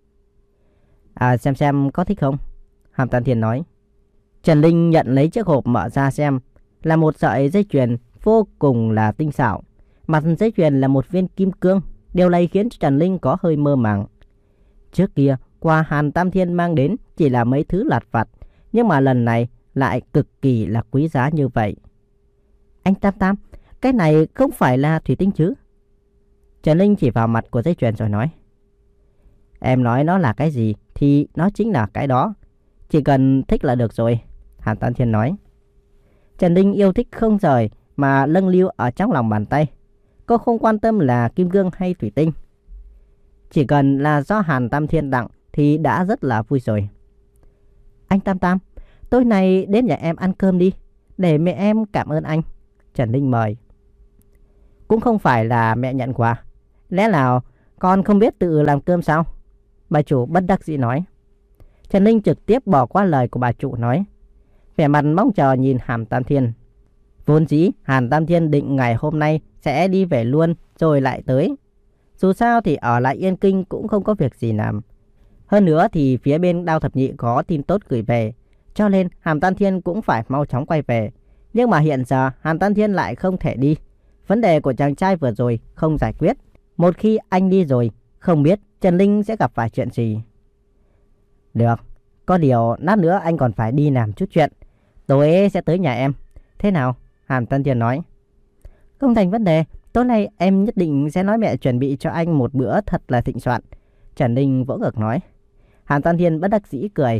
À, xem xem có thích không? Hàn Tam Thiên nói. Trần Linh nhận lấy chiếc hộp mở ra xem, là một sợi dây chuyền vô cùng là tinh xảo. Mặt dây chuyền là một viên kim cương. Điều này khiến Trần Linh có hơi mơ màng. Trước kia quà Hàn Tam Thiên mang đến chỉ là mấy thứ lặt vặt, nhưng mà lần này lại cực kỳ là quý giá như vậy. Anh Tam Tam, cái này không phải là thủy tinh chứ? Trần Linh chỉ vào mặt của dây chuyền rồi nói. Em nói nó là cái gì thì nó chính là cái đó, chỉ cần thích là được rồi, Hàn Tam Thiên nói. Trần Linh yêu thích không rời mà lâng lưu ở trong lòng bàn tay. Cô không quan tâm là kim cương hay thủy tinh, chỉ cần là do Hàn Tam Thiên tặng thì đã rất là vui rồi. Anh Tam Tam, tối nay đến nhà em ăn cơm đi, để mẹ em cảm ơn anh, Trần Linh mời. Cũng không phải là mẹ nhận quà, lẽ nào con không biết tự làm cơm sao? Bà chủ bất đắc dĩ nói. Trần Linh trực tiếp bỏ qua lời của bà chủ nói, vẻ mặt mong chờ nhìn Hàn Tam Thiên. Vốn dĩ Hàn Tam Thiên định ngày hôm nay sẽ đi về luôn rồi lại tới. Dù sao thì ở lại Yên Kinh cũng không có việc gì làm. Hơn nữa thì phía bên Đao Thập Nhị có tin tốt gửi về, cho nên Hàn Tam Thiên cũng phải mau chóng quay về. Nhưng mà hiện giờ Hàn Tam Thiên lại không thể đi. Vấn đề của chàng trai vừa rồi không giải quyết. Một khi anh đi rồi, không biết Trần Linh sẽ gặp phải chuyện gì. Được, có điều lát nữa anh còn phải đi làm chút chuyện, tối sẽ tới nhà em. Thế nào? Hàn Tam Thiên nói. Không thành vấn đề, tối nay em nhất định sẽ nói mẹ chuẩn bị cho anh một bữa thật là thịnh soạn, Trần Linh vỗ ngực nói. Hàn Tam Thiên bất đắc dĩ cười.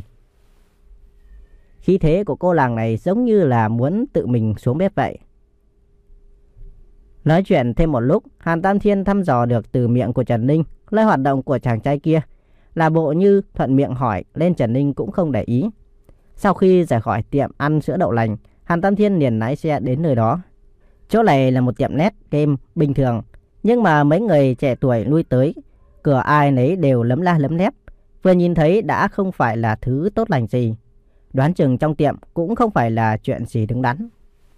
Khí thế của cô làng này giống như là muốn tự mình xuống bếp vậy. Nói chuyện thêm một lúc, Hàn Tam Thiên thăm dò được từ miệng của Trần Linh lời hoạt động của chàng trai kia, là bộ như thuận miệng hỏi lên. Trần Linh cũng không để ý. Sau khi rời khỏi tiệm ăn sữa đậu lành, Hàn Tam Thiên liền lái xe đến nơi đó. Chỗ này là một tiệm net game bình thường, Nhưng mà mấy người trẻ tuổi lui tới, cửa ai nấy đều lấm la lấm lép, vừa nhìn thấy đã không phải là thứ tốt lành gì. Đoán chừng trong tiệm cũng không phải là chuyện gì đứng đắn.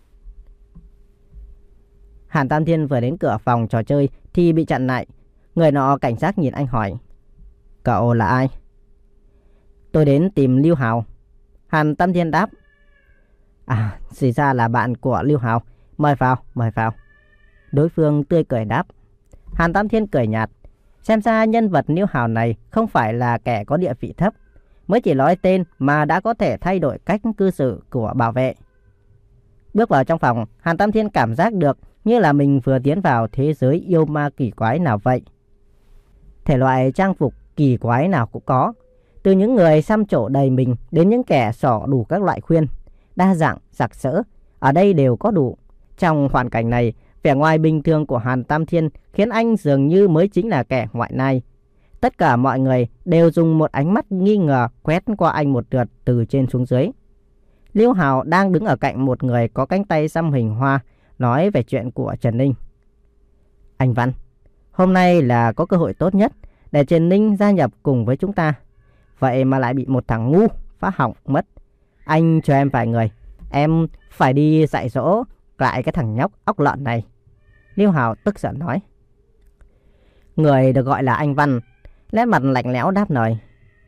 Hàn Tam Thiên vừa đến cửa phòng trò chơi thì bị chặn lại. Người nọ cảnh giác nhìn anh hỏi: Cậu là ai? Tôi đến tìm Lưu Hào. Hàn Tam Thiên đáp: À, thì ra là bạn của Lưu Hào. Mời vào, mời vào. Đối phương tươi cười đáp. Hàn Tam Thiên cười nhạt. Xem ra nhân vật Lưu Hào này không phải là kẻ có địa vị thấp, mới chỉ nói tên mà đã có thể thay đổi cách cư xử của bảo vệ. Bước vào trong phòng, Hàn Tam Thiên cảm giác được như là mình vừa tiến vào thế giới yêu ma kỳ quái nào vậy. Thể loại trang phục kỳ quái nào cũng có, từ những người xăm trổ đầy mình đến những kẻ xỏ đủ các loại khuyên, đa dạng, sặc sỡ, ở đây đều có đủ. Trong hoàn cảnh này, vẻ ngoài bình thường của Hàn Tam Thiên khiến anh dường như mới chính là kẻ ngoại lai. Tất cả mọi người đều dùng một ánh mắt nghi ngờ quét qua anh một lượt từ trên xuống dưới. Lưu Hào đang đứng ở cạnh một người có cánh tay xăm hình hoa, nói về chuyện của Trần Ninh. Anh Văn, hôm nay là có cơ hội tốt nhất để Trần Ninh gia nhập cùng với chúng ta. Vậy mà lại bị một thằng ngu phá hỏng mất. Anh cho em vài người, em phải đi dạy dỗ lại cái thằng nhóc óc lợn này. Lưu Hào tức giận nói. Người được gọi là anh Văn nét mặt lạnh lẽo đáp lời.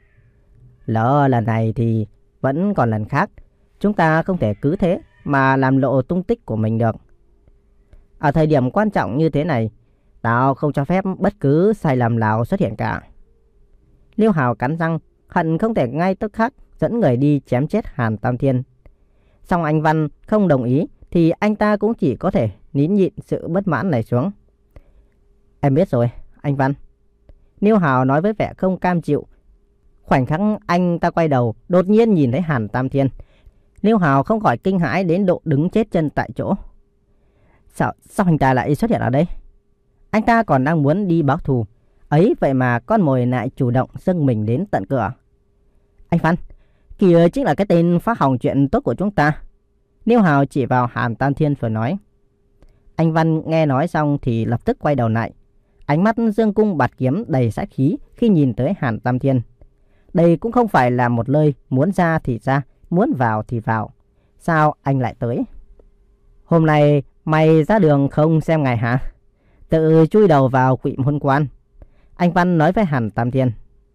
Lỡ lần này thì vẫn còn lần khác. Chúng ta không thể cứ thế mà làm lộ tung tích của mình được. Ở thời điểm quan trọng như thế này, tao không cho phép bất cứ sai lầm nào xuất hiện cả. Lưu Hào cắn răng, hận không thể ngay tức khắc dẫn người đi chém chết Hàn Tam Thiên. Song anh Văn không đồng ý thì anh ta cũng chỉ có thể nín nhịn sự bất mãn này xuống. Em biết rồi, anh Văn. Lưu Hào nói với vẻ không cam chịu. Khoảnh khắc anh ta quay đầu, đột nhiên nhìn thấy Hàn Tam Thiên. Lưu Hào không khỏi kinh hãi đến độ đứng chết chân tại chỗ. Sao, sao anh ta lại xuất hiện ở đây? Anh ta còn đang muốn đi báo thù, ấy vậy mà con mồi lại chủ động dâng mình đến tận cửa. Anh Văn, kìa chính là cái tên phá hỏng chuyện tốt của chúng ta. Lưu Hào chỉ vào Hàn Tam Thiên rồi nói. Anh Văn nghe nói xong thì lập tức quay đầu lại. Ánh mắt dương cung bạt kiếm đầy sát khí khi nhìn tới Hàn Tam Thiên. Đây cũng không phải là một nơi muốn ra thì ra, muốn vào thì vào. Sao anh lại tới? Hôm nay mày ra đường không xem ngày hả? Tự chui đầu vào quỵ môn quan. Anh Văn nói với Hàn Tam Thiên.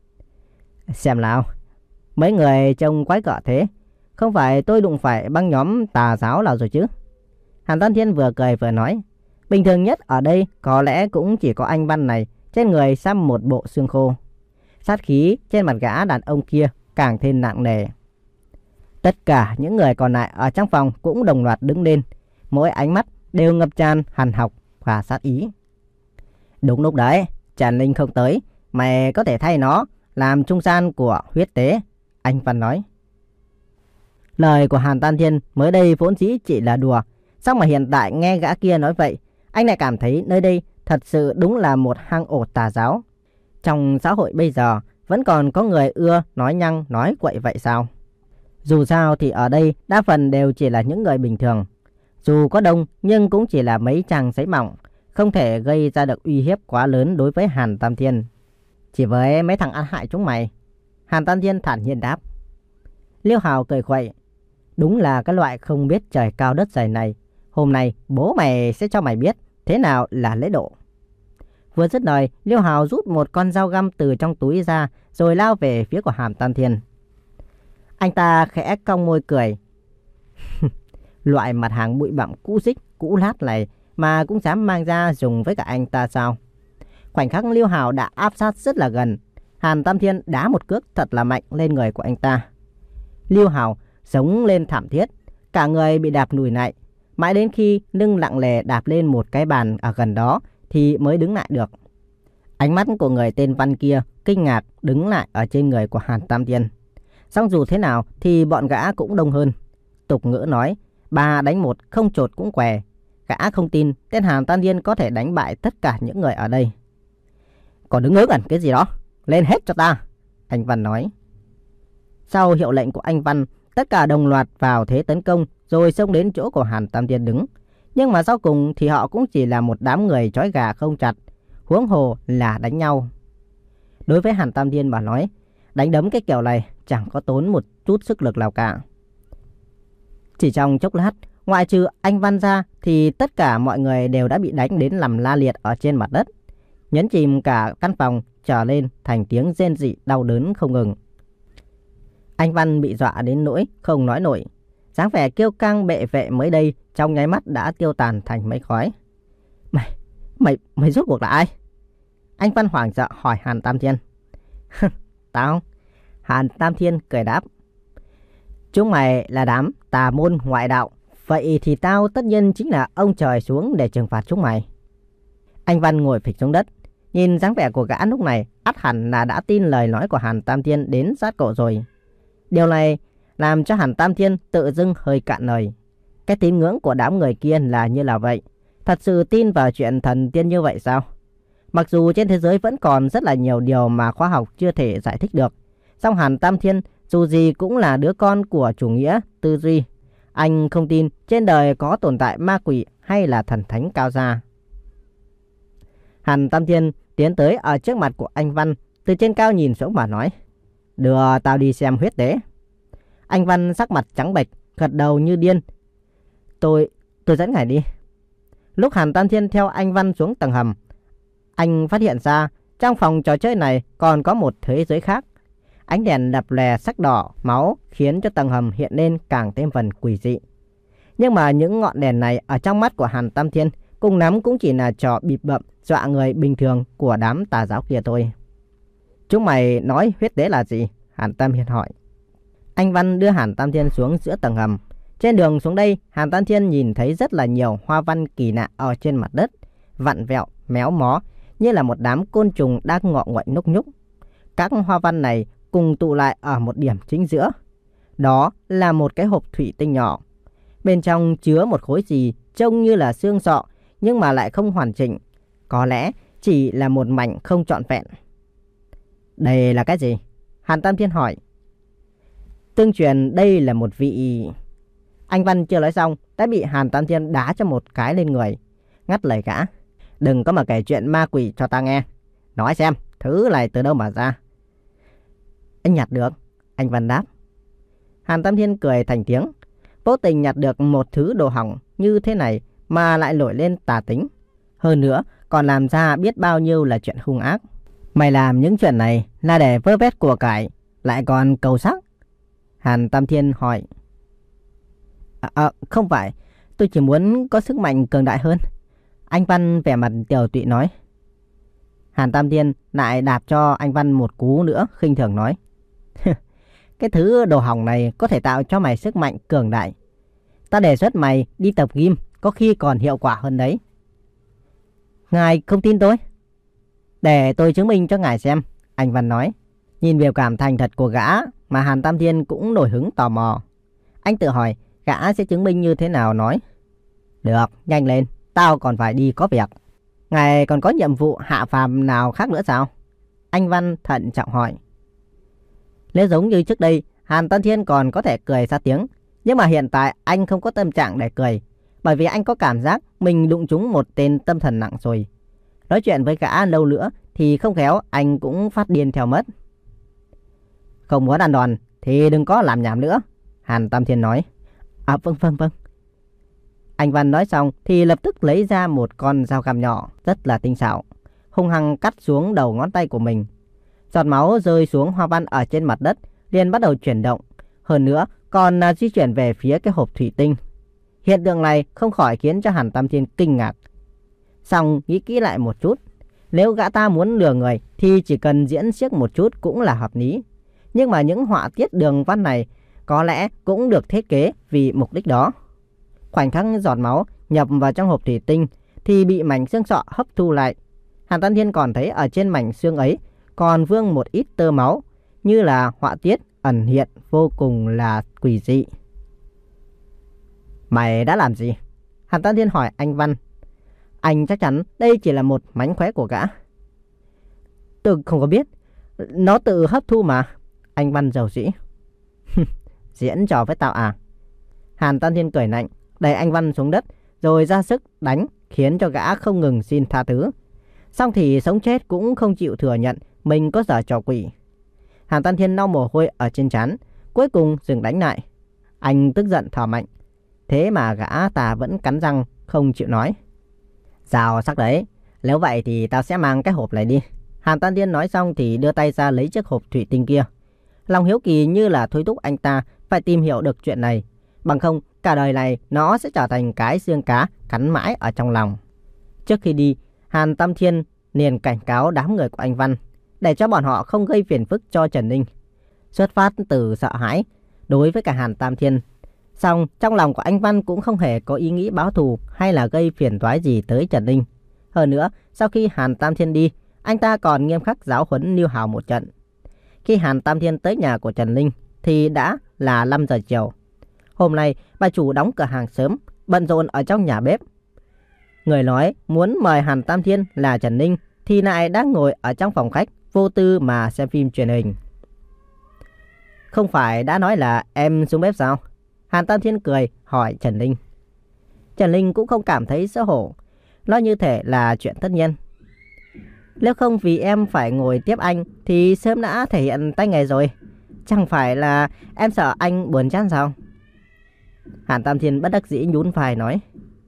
Xem nào, mấy người trông quái cỡ thế, không phải tôi đụng phải băng nhóm tà giáo nào rồi chứ? Hàn Tam Thiên vừa cười vừa nói. Bình thường nhất ở đây có lẽ cũng chỉ có anh Văn này, trên người xăm một bộ xương khô. Sát khí trên mặt gã đàn ông kia càng thêm nặng nề. Tất cả những người còn lại ở trong phòng cũng đồng loạt đứng lên, mỗi ánh mắt đều ngập tràn hàn học và sát ý. Đúng lúc đấy, Trần Ninh không tới, mày có thể thay nó làm trung gian của huyết tế, anh Văn nói. Lời của Hàn Tam Thiên mới đây vốn dĩ chỉ là đùa, xong mà hiện tại nghe gã kia nói vậy, anh lại cảm thấy nơi đây thật sự đúng là một hang ổ tà giáo. Trong xã hội bây giờ vẫn còn có người ưa nói nhăng nói quậy vậy sao? Dù sao thì ở đây đa phần đều chỉ là những người bình thường. Dù có đông nhưng cũng chỉ là mấy trang giấy mỏng, không thể gây ra được uy hiếp quá lớn đối với Hàn Tam Thiên. Chỉ với mấy thằng ăn hại chúng mày, Hàn Tam Thiên thản nhiên đáp. Lưu Hào cười khuẩy. Đúng là cái loại không biết trời cao đất dày này. Hôm nay bố mày sẽ cho mày biết thế nào là lễ độ. Vừa dứt lời, Lưu Hào rút một con dao găm từ trong túi ra rồi lao về phía của Hàn Tam Thiên. Anh ta khẽ cong môi cười. Loại mặt hàng bụi bặm cũ xích, cũ lát này mà cũng dám mang ra dùng với cả anh ta sao? Khoảnh khắc Lưu Hào đã áp sát rất là gần. Hàn Tam Thiên đá một cước thật là mạnh lên người của anh ta. Lưu Hào sống lên thảm thiết, cả người bị đạp lùi lại. Mãi đến khi lưng lặng lè đạp lên một cái bàn ở gần đó thì mới đứng lại được. Ánh mắt của người tên Văn kia kinh ngạc đứng lại ở trên người của Hàn Tam Thiên. Song dù thế nào thì bọn gã cũng đông hơn. Tục ngữ nói, ba đánh một không chột cũng què. Gã không tin tên Hàn Tam Thiên có thể đánh bại tất cả những người ở đây. Còn đứng ngớ ngẩn cái gì đó, lên hết cho ta, anh Văn nói. Sau hiệu lệnh của anh Văn, tất cả đồng loạt vào thế tấn công rồi xông đến chỗ của Hàn Tam Thiên đứng. Nhưng mà sau cùng thì họ cũng chỉ là một đám người trói gà không chặt, huống hồ là đánh nhau. Đối với Hàn Tam Thiên mà nói, đánh đấm cái kiểu này chẳng có tốn một chút sức lực nào cả. Chỉ trong chốc lát, ngoại trừ anh Văn ra thì tất cả mọi người đều đã bị đánh đến nằm la liệt ở trên mặt đất, nhấn chìm cả căn phòng trở lên thành tiếng rên rỉ đau đớn không ngừng. Anh Văn bị dọa đến nỗi không nói nổi, dáng vẻ kiêu căng bệ vệ mới đây trong nháy mắt đã tiêu tàn thành mây khói. Mày, mày, mày rốt cuộc là ai? Anh Văn hoảng sợ hỏi Hàn Tam Thiên. Tao. Hàn Tam Thiên cười đáp. Chúng mày là đám tà môn ngoại đạo, vậy thì tao tất nhiên chính là ông trời xuống để trừng phạt chúng mày. Anh Văn ngồi phịch xuống đất, nhìn dáng vẻ của gã lúc này ắt hẳn là đã tin lời nói của Hàn Tam Thiên đến sát cổ rồi. Điều này làm cho Hàn Tam Thiên tự dưng hơi cạn lời. Cái tín ngưỡng của đám người kia là như là vậy, thật sự tin vào chuyện thần tiên như vậy sao? Mặc dù trên thế giới vẫn còn rất là nhiều điều mà khoa học chưa thể giải thích được, song Hàn Tam Thiên dù gì cũng là đứa con của chủ nghĩa tư duy. Anh không tin trên đời có tồn tại ma quỷ hay là thần thánh cao gia. Hàn Tam Thiên tiến tới ở trước mặt của anh Văn, từ trên cao nhìn xuống mà nói. Đưa tao đi xem huyết tế. Anh Văn sắc mặt trắng bệch, gật đầu như điên. Tôi, tôi dẫn ngài đi. Lúc Hàn Tam Thiên theo anh Văn xuống tầng hầm, anh phát hiện ra trong phòng trò chơi này còn có một thế giới khác. Ánh đèn lập lè sắc đỏ, máu khiến cho tầng hầm hiện lên càng thêm phần quỷ dị. Nhưng mà những ngọn đèn này ở trong mắt của Hàn Tam Thiên cùng lắm cũng chỉ là trò bịp bợm dọa người bình thường của đám tà giáo kia thôi. Chúng mày nói huyết tế là gì? Hàn Tam Thiên hỏi. Anh Văn đưa Hàn Tam Thiên xuống giữa tầng hầm. Trên đường xuống đây, Hàn Tam Thiên nhìn thấy rất là nhiều hoa văn kỳ lạ ở trên mặt đất, vặn vẹo, méo mó, như là một đám côn trùng đang ngọ nguậy núc nhúc. Các hoa văn này cùng tụ lại ở một điểm chính giữa. Đó là một cái hộp thủy tinh nhỏ. Bên trong chứa một khối gì trông như là xương sọ, nhưng mà lại không hoàn chỉnh. Có lẽ chỉ là một mảnh không trọn vẹn. Đây là cái gì? Hàn Tam Thiên hỏi. Tương truyền đây là một vị... Anh Văn chưa nói xong đã bị Hàn Tam Thiên đá cho một cái lên người, ngắt lời gã. Đừng có mà kể chuyện ma quỷ cho ta nghe. Nói xem, thứ này từ đâu mà ra? Anh nhặt được, anh Văn đáp. Hàn Tam Thiên cười thành tiếng. Vô tình nhặt được một thứ đồ hỏng như thế này mà lại nổi lên tà tính. Hơn nữa còn làm ra biết bao nhiêu là chuyện hung ác. Mày làm những chuyện này là để vơ vét của cải, lại còn cầu sắc? Hàn Tam Thiên hỏi. À, à, không phải, tôi chỉ muốn có sức mạnh cường đại hơn. Anh Văn vẻ mặt tiều tụy nói. Hàn Tam Thiên lại đạp cho anh Văn một cú nữa, khinh thường nói. Cái thứ đồ hỏng này có thể tạo cho mày sức mạnh cường đại. Ta đề xuất mày đi tập gym, có khi còn hiệu quả hơn đấy. Ngài không tin tôi? Để tôi chứng minh cho ngài xem, anh Văn nói. Nhìn biểu cảm thành thật của gã mà Hàn Tam Thiên cũng nổi hứng tò mò. Anh tự hỏi gã sẽ chứng minh như thế nào nói. Được, nhanh lên, tao còn phải đi có việc. Ngài còn có nhiệm vụ hạ phàm nào khác nữa sao? Anh Văn thận trọng hỏi. Nếu giống như trước đây, Hàn Tam Thiên còn có thể cười ra tiếng. Nhưng mà hiện tại anh không có tâm trạng để cười, bởi vì anh có cảm giác mình đụng trúng một tên tâm thần nặng rồi. Nói chuyện với gã lâu nữa thì không khéo anh cũng phát điên theo mất. Không muốn ăn đòn thì đừng có làm nhảm nữa, Hàn Tam Thiên nói. À vâng vâng vâng. Anh Văn nói xong thì lập tức lấy ra một con dao găm nhỏ rất là tinh xảo, hung hăng cắt xuống đầu ngón tay của mình. Giọt máu rơi xuống hoa văn ở trên mặt đất liền bắt đầu chuyển động, hơn nữa còn uh, di chuyển về phía cái hộp thủy tinh. Hiện tượng này không khỏi khiến cho Hàn Tam Thiên kinh ngạc. Xong nghĩ kỹ lại một chút, nếu gã ta muốn lừa người thì chỉ cần diễn xiếc một chút cũng là hợp lý. Nhưng mà những họa tiết đường văn này có lẽ cũng được thiết kế vì mục đích đó. Khoảnh khắc giọt máu nhập vào trong hộp thủy tinh thì bị mảnh xương sọ hấp thu lại. Hàn Tam Thiên còn thấy ở trên mảnh xương ấy còn vương một ít tơ máu, như là họa tiết ẩn hiện vô cùng là quỷ dị. Mày đã làm gì? Hàn Tam Thiên hỏi anh Văn. Anh chắc chắn đây chỉ là một mánh khóe của gã. Tôi không có biết, nó tự hấp thu mà. Anh Văn rầu rĩ. Diễn trò với tao à? Hàn Tam Thiên cười lạnh, đẩy anh Văn xuống đất, rồi ra sức đánh, khiến cho gã không ngừng xin tha thứ. Xong thì sống chết cũng không chịu thừa nhận mình có giở trò quỷ. Hàn Tam Thiên lau mồ hôi ở trên trán, cuối cùng dừng đánh lại. Anh tức giận thở mạnh. Thế mà gã ta vẫn cắn răng không chịu nói. Rào sắc đấy, nếu vậy thì tao sẽ mang cái hộp này đi. Hàn Tam Thiên nói xong thì đưa tay ra lấy chiếc hộp thủy tinh kia. Lòng hiếu kỳ như là thôi thúc anh ta phải tìm hiểu được chuyện này. Bằng không cả đời này nó sẽ trở thành cái xương cá cắn mãi ở trong lòng. Trước khi đi, Hàn Tam Thiên liền cảnh cáo đám người của anh Văn để cho bọn họ không gây phiền phức cho Trần Ninh. Xuất phát từ sợ hãi đối với cả Hàn Tam Thiên, song trong lòng của anh Văn cũng không hề có ý nghĩ báo thù hay là gây phiền toái gì tới Trần Ninh. Hơn nữa, sau khi Hàn Tam Thiên đi, anh ta còn nghiêm khắc giáo huấn Lưu Hào một trận. Khi Hàn Tam Thiên tới nhà của Trần Ninh thì đã là năm giờ chiều. Hôm nay bà chủ đóng cửa hàng sớm, bận rộn ở trong nhà bếp. Người nói muốn mời Hàn Tam Thiên là Trần Ninh thì lại đang ngồi ở trong phòng khách vô tư mà xem phim truyền hình. Không phải đã nói là em xuống bếp sao? Hàn Tam Thiên cười hỏi Trần Ninh. Trần Ninh cũng không cảm thấy xấu hổ, nói như thể là chuyện tất nhiên. Nếu không vì em phải ngồi tiếp anh thì sớm đã thể hiện tay nghề rồi. Chẳng phải là em sợ anh buồn chán sao? Hàn Tam Thiên bất đắc dĩ nhún vai nói.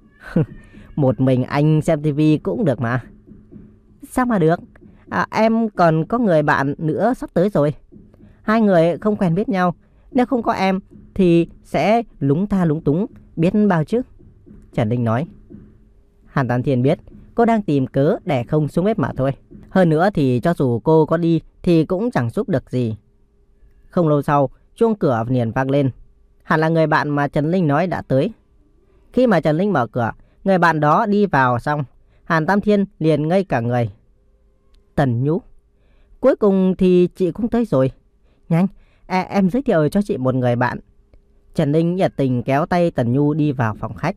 Một mình anh xem tivi cũng được mà. Sao mà được? À, em còn có người bạn nữa sắp tới rồi. Hai người không quen biết nhau, nếu không có em thì sẽ lúng ta lúng túng biết bao chứ. Trần Ninh nói. Hàn Tam Thiên biết cô đang tìm cớ để không xuống bếp mà thôi. Hơn nữa thì cho dù cô có đi thì cũng chẳng giúp được gì. Không lâu sau, chuông cửa liền vang lên. Hẳn là người bạn mà Trần Ninh nói đã tới. Khi mà Trần Ninh mở cửa, người bạn đó đi vào xong, Hàn Tam Thiên liền ngây cả người. Tần Nhu, cuối cùng thì chị cũng tới rồi. Nhanh, à, em giới thiệu cho chị một người bạn. Trần Ninh nhiệt tình kéo tay Tần Nhu đi vào phòng khách.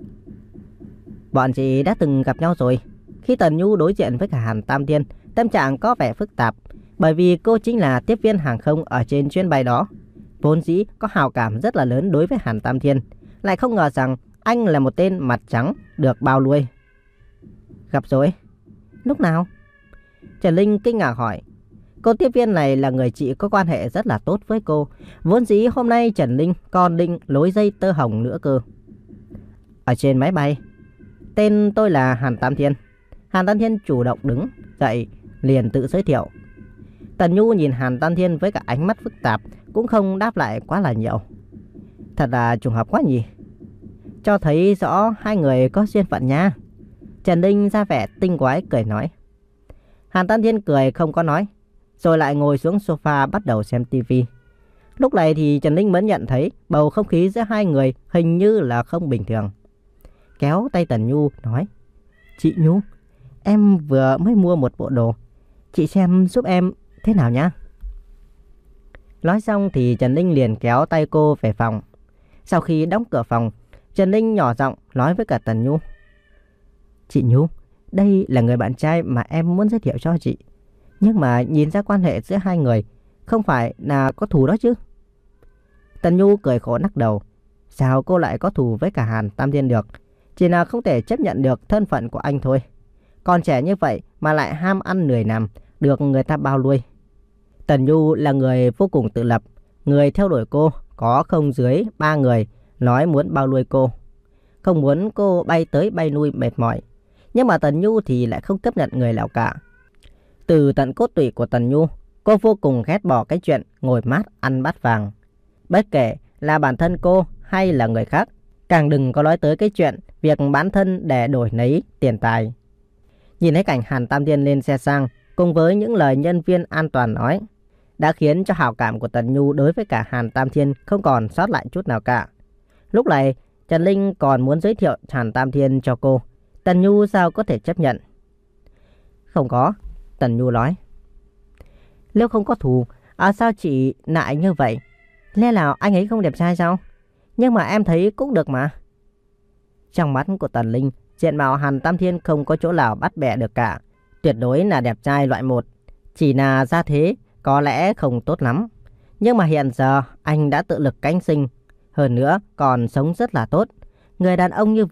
Bọn chị đã từng gặp nhau rồi. Khi Tần Nhu đối diện với cả Hàn Tam Thiên, tâm trạng có vẻ phức tạp, bởi vì cô chính là tiếp viên hàng không ở trên chuyến bay đó. Vốn dĩ có hào cảm rất là lớn đối với Hàn Tam Thiên, lại không ngờ rằng anh là một tên mặt trắng được bao nuôi. Gặp rồi? Lúc nào? Trần Ninh kinh ngạc hỏi. Cô tiếp viên này là người chị có quan hệ rất là tốt với cô. Vốn dĩ hôm nay Trần Ninh còn định lối dây tơ hồng nữa cơ. Ở trên máy bay. Tên tôi là Hàn Tam Thiên. Hàn Tam Thiên chủ động đứng dậy liền tự giới thiệu. Tần Nhu nhìn Hàn Tam Thiên với cả ánh mắt phức tạp, cũng không đáp lại quá là nhiều. Thật là trùng hợp quá nhỉ. Cho thấy rõ hai người có duyên phận nha. Trần Ninh ra vẻ tinh quái cười nói. Hàn Tam Thiên cười không có nói, rồi lại ngồi xuống sofa bắt đầu xem tivi. Lúc này thì Trần Ninh mới nhận thấy bầu không khí giữa hai người hình như là không bình thường. Kéo tay Tần Nhu nói. Chị Nhu, em vừa mới mua một bộ đồ, chị xem giúp em thế nào nhá. Nói xong thì Trần Ninh liền kéo tay cô về phòng. Sau khi đóng cửa phòng, Trần Ninh nhỏ giọng nói với cả Tần Nhu. Chị Nhu, đây là người bạn trai mà em muốn giới thiệu cho chị. Nhưng mà nhìn ra quan hệ giữa hai người không phải là có thù đó chứ. Tần Nhu cười khổ lắc đầu. Sao cô lại có thù với cả Hàn Tam Thiên được? Chỉ là không thể chấp nhận được thân phận của anh thôi. Còn trẻ như vậy mà lại ham ăn lười làm, được người ta bao nuôi. Tần Nhu là người vô cùng tự lập. Người theo đuổi cô có không dưới ba người nói muốn bao nuôi cô. Không muốn cô bay tới bay lui mệt mỏi. Nhưng mà Tần Nhu thì lại không chấp nhận người nào cả. Từ tận cốt tủy của Tần Nhu, cô vô cùng ghét bỏ cái chuyện ngồi mát ăn bát vàng. Bất kể là bản thân cô hay là người khác, càng đừng có nói tới cái chuyện việc bán thân để đổi lấy tiền tài. Nhìn thấy cảnh Hàn Tam Thiên lên xe sang cùng với những lời nhân viên an toàn nói, đã khiến cho hảo cảm của Tần Nhu đối với cả Hàn Tam Thiên không còn sót lại chút nào cả. Lúc này Trần Ninh còn muốn giới thiệu Hàn Tam Thiên cho cô. Tần Nhu sao có thể chấp nhận? Không có, Tần Nhu nói. Nếu không có thù, à sao chị nại như vậy? Lẽ nào anh ấy không đẹp trai sao? Nhưng mà em thấy cũng được mà. Trong mắt của Tần Linh, diện mạo Hàn Tam Thiên không có chỗ nào bắt bẻ được cả. Tuyệt đối là đẹp trai loại một. Chỉ là gia thế có lẽ không tốt lắm. Nhưng mà hiện giờ anh đã tự lực cánh sinh. Hơn nữa còn sống rất là tốt. Người đàn ông như vậy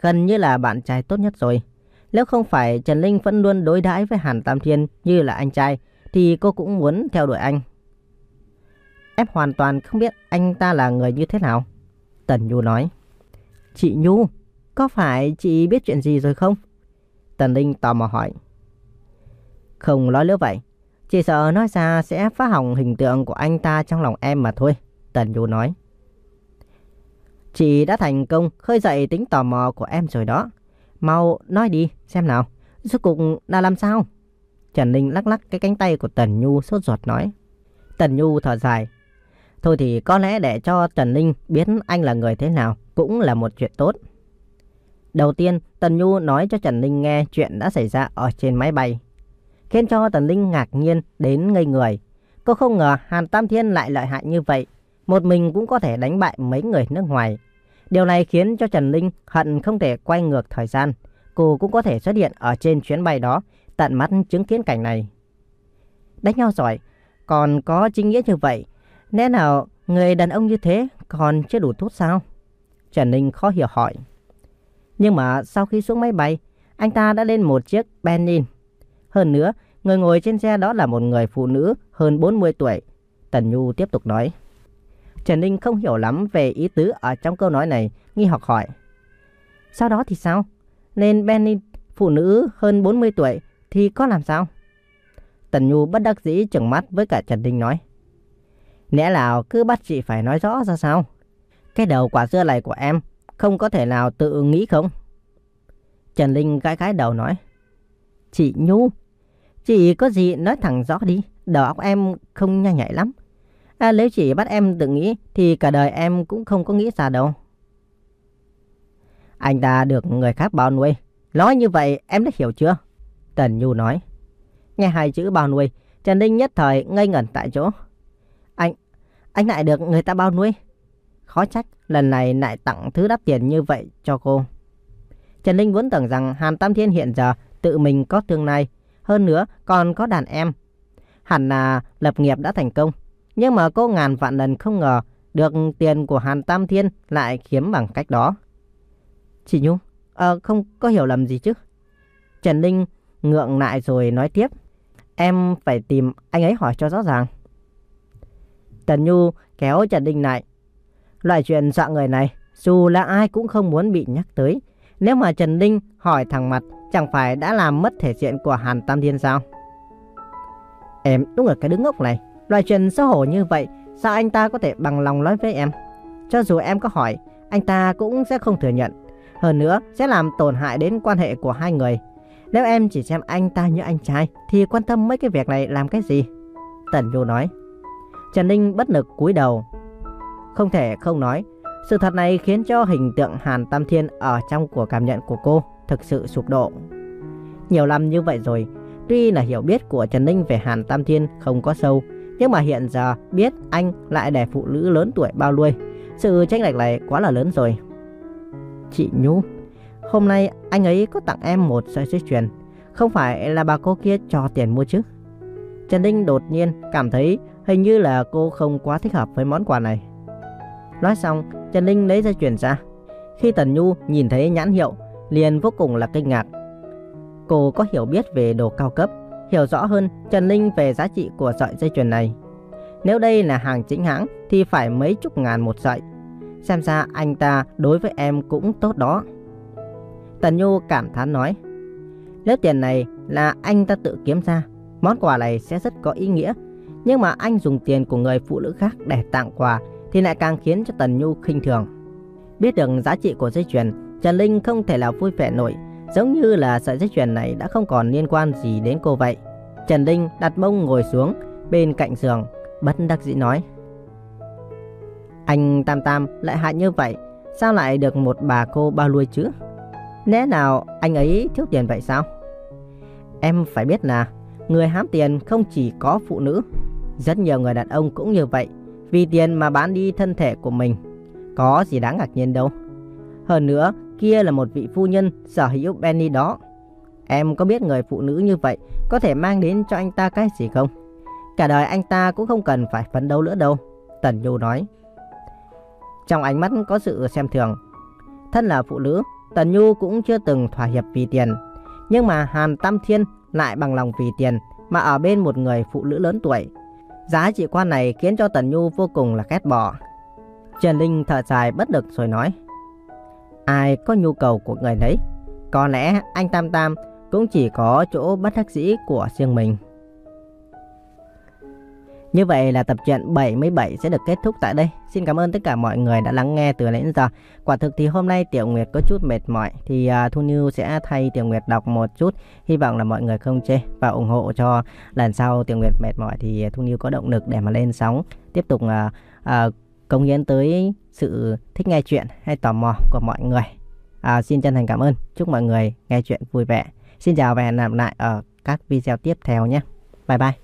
gần như là bạn trai tốt nhất rồi. Nếu không phải Trần Linh vẫn luôn đối đãi với Hàn Tam Thiên như là anh trai, thì cô cũng muốn theo đuổi anh. Em hoàn toàn không biết anh ta là người như thế nào, Tần Nhu nói. Chị Nhu, có phải chị biết chuyện gì rồi không? Tần Linh tò mò hỏi. Không nói nữa vậy, chỉ sợ nói ra sẽ phá hỏng hình tượng của anh ta trong lòng em mà thôi, Tần Nhu nói. Chị đã thành công khơi dậy tính tò mò của em rồi đó. Mau nói đi xem nào, rốt cuộc là làm sao? Trần Linh lắc lắc cái cánh tay của Tần Nhu sốt ruột nói. Tần Nhu thở dài. Thôi thì có lẽ để cho Trần Linh biết anh là người thế nào cũng là một chuyện tốt. Đầu tiên, Tần Nhu nói cho Trần Linh nghe chuyện đã xảy ra ở trên máy bay, khiến cho Tần Linh ngạc nhiên đến ngây người. Cô không ngờ Hàn Tam Thiên lại lợi hại như vậy, một mình cũng có thể đánh bại mấy người nước ngoài. Điều này khiến cho Trần Linh hận không thể quay ngược thời gian, cô cũng có thể xuất hiện ở trên chuyến bay đó, tận mắt chứng kiến cảnh này. Đánh nhau giỏi, còn có chính nghĩa như vậy, lẽ nào người đàn ông như thế còn chưa đủ tốt sao? Trần Linh khó hiểu hỏi. Nhưng mà sau khi xuống máy bay, anh ta đã lên một chiếc Benin. Hơn nữa, người ngồi trên xe đó là một người phụ nữ hơn bốn mươi tuổi. Tần Nhu tiếp tục nói. Trần Linh không hiểu lắm về ý tứ ở trong câu nói này, nghi hoặc hỏi. Sau đó thì sao? Lên Benin, phụ nữ hơn bốn mươi tuổi thì có làm sao? Tần Nhu bất đắc dĩ trừng mắt với cả Trần Linh nói. Lẽ nào cứ bắt chị phải nói rõ ra sao? Cái đầu quả dưa này của em không có thể nào tự nghĩ không? Trần Linh gãi gãi đầu nói. Chị Nhu, chị có gì nói thẳng rõ đi, đầu óc em không nhanh nhạy lắm. À, nếu chị bắt em tự nghĩ thì cả đời em cũng không có nghĩ ra đâu. Anh ta được người khác bao nuôi, nói như vậy em đã hiểu chưa? Tần Nhu nói. Nghe hai chữ bao nuôi, Trần Linh nhất thời ngây ngẩn tại chỗ. Anh, anh lại được người ta bao nuôi? Khó trách lần này lại tặng thứ đắt tiền như vậy cho cô. Trần Linh vốn tưởng rằng Hàn Tam Thiên hiện giờ tự mình có tương lai, hơn nữa còn có đàn em, hẳn là lập nghiệp đã thành công. Nhưng mà cô ngàn vạn lần không ngờ được tiền của Hàn Tam Thiên lại kiếm bằng cách đó. Chị Nhung, à, không có hiểu lầm gì chứ? Trần Linh ngượng lại rồi nói tiếp. Em phải tìm anh ấy hỏi cho rõ ràng. Tần Nhu kéo Trần Linh lại. Loại chuyện dọa người này, dù là ai cũng không muốn bị nhắc tới. Nếu mà Trần Linh hỏi thẳng mặt, chẳng phải đã làm mất thể diện của Hàn Tam Thiên sao? Em đúng là cái đứa ngốc này. Loại chuyện xấu hổ như vậy, sao anh ta có thể bằng lòng nói với em? Cho dù em có hỏi, anh ta cũng sẽ không thừa nhận. Hơn nữa, sẽ làm tổn hại đến quan hệ của hai người. Nếu em chỉ xem anh ta như anh trai, thì quan tâm mấy cái việc này làm cái gì? Tần Nhu nói. Trần Ninh bất lực cúi đầu. Không thể không nói, sự thật này khiến cho hình tượng Hàn Tam Thiên ở trong của cảm nhận của cô thực sự sụp đổ. Nhiều năm như vậy rồi, tuy là hiểu biết của Trần Ninh về Hàn Tam Thiên không có sâu, nhưng mà hiện giờ biết anh lại để phụ nữ lớn tuổi bao nuôi, sự chênh lệch này quá là lớn rồi. Chị Nhu, hôm nay anh ấy có tặng em một sợi dây chuyền, không phải là bà cô kia cho tiền mua chứ? Trần Ninh đột nhiên cảm thấy hình như là cô không quá thích hợp với món quà này. Nói xong, Trần Ninh lấy dây chuyền ra. Khi Tần Nhu nhìn thấy nhãn hiệu, liền vô cùng là kinh ngạc. Cô có hiểu biết về đồ cao cấp, hiểu rõ hơn Trần Ninh về giá trị của sợi dây chuyền này. Nếu đây là hàng chính hãng thì phải mấy chục ngàn một sợi. Xem ra anh ta đối với em cũng tốt đó. Tần Nhu cảm thán nói. Nếu tiền này là anh ta tự kiếm ra, món quà này sẽ rất có ý nghĩa. Nhưng mà anh dùng tiền của người phụ nữ khác để tặng quà thì lại càng khiến cho Tần Nhu khinh thường. Biết được giá trị của dây chuyền, Trần Ninh không thể nào vui vẻ nổi, giống như là sợi dây chuyền này đã không còn liên quan gì đến cô vậy. Trần Ninh đặt mông ngồi xuống bên cạnh giường, bất đắc dĩ nói. Anh Tam Tam lại hại như vậy, sao lại được một bà cô bao nuôi chứ? Lẽ nào anh ấy thiếu tiền vậy sao? Em phải biết là người hám tiền không chỉ có phụ nữ, rất nhiều người đàn ông cũng như vậy, vì tiền mà bán đi thân thể của mình. Có gì đáng ngạc nhiên đâu. Hơn nữa, kia là một vị phu nhân sở hữu Benny đó. Em có biết người phụ nữ như vậy có thể mang đến cho anh ta cái gì không? Cả đời anh ta cũng không cần phải phấn đấu nữa đâu, Tần Nhu nói. Trong ánh mắt có sự xem thường. Thân là phụ nữ, Tần Nhu cũng chưa từng thỏa hiệp vì tiền. Nhưng mà Hàn Tam Thiên lại bằng lòng vì tiền mà ở bên một người phụ nữ lớn tuổi. Giá trị quan này khiến cho Tần Nhu vô cùng là ghét bỏ. Trần Linh thở dài bất lực rồi nói: ai có nhu cầu của người đấy. Có lẽ anh Tam Tam cũng chỉ có chỗ bất đắc dĩ của riêng mình. Như vậy là tập truyện bảy mươi bảy sẽ được kết thúc tại đây. Xin cảm ơn tất cả mọi người đã lắng nghe từ nãy đến giờ. Quả thực thì hôm nay Tiểu Nguyệt có chút mệt mỏi, thì uh, Thu Niu sẽ thay Tiểu Nguyệt đọc một chút. Hy vọng là mọi người không chê và ủng hộ cho lần sau Tiểu Nguyệt mệt mỏi thì Thu Niu có động lực để mà lên sóng, tiếp tục uh, uh, cống hiến tới sự thích nghe chuyện hay tò mò của mọi người. uh, Xin chân thành cảm ơn. Chúc mọi người nghe chuyện vui vẻ. Xin chào và hẹn gặp lại ở các video tiếp theo nhé. Bye bye.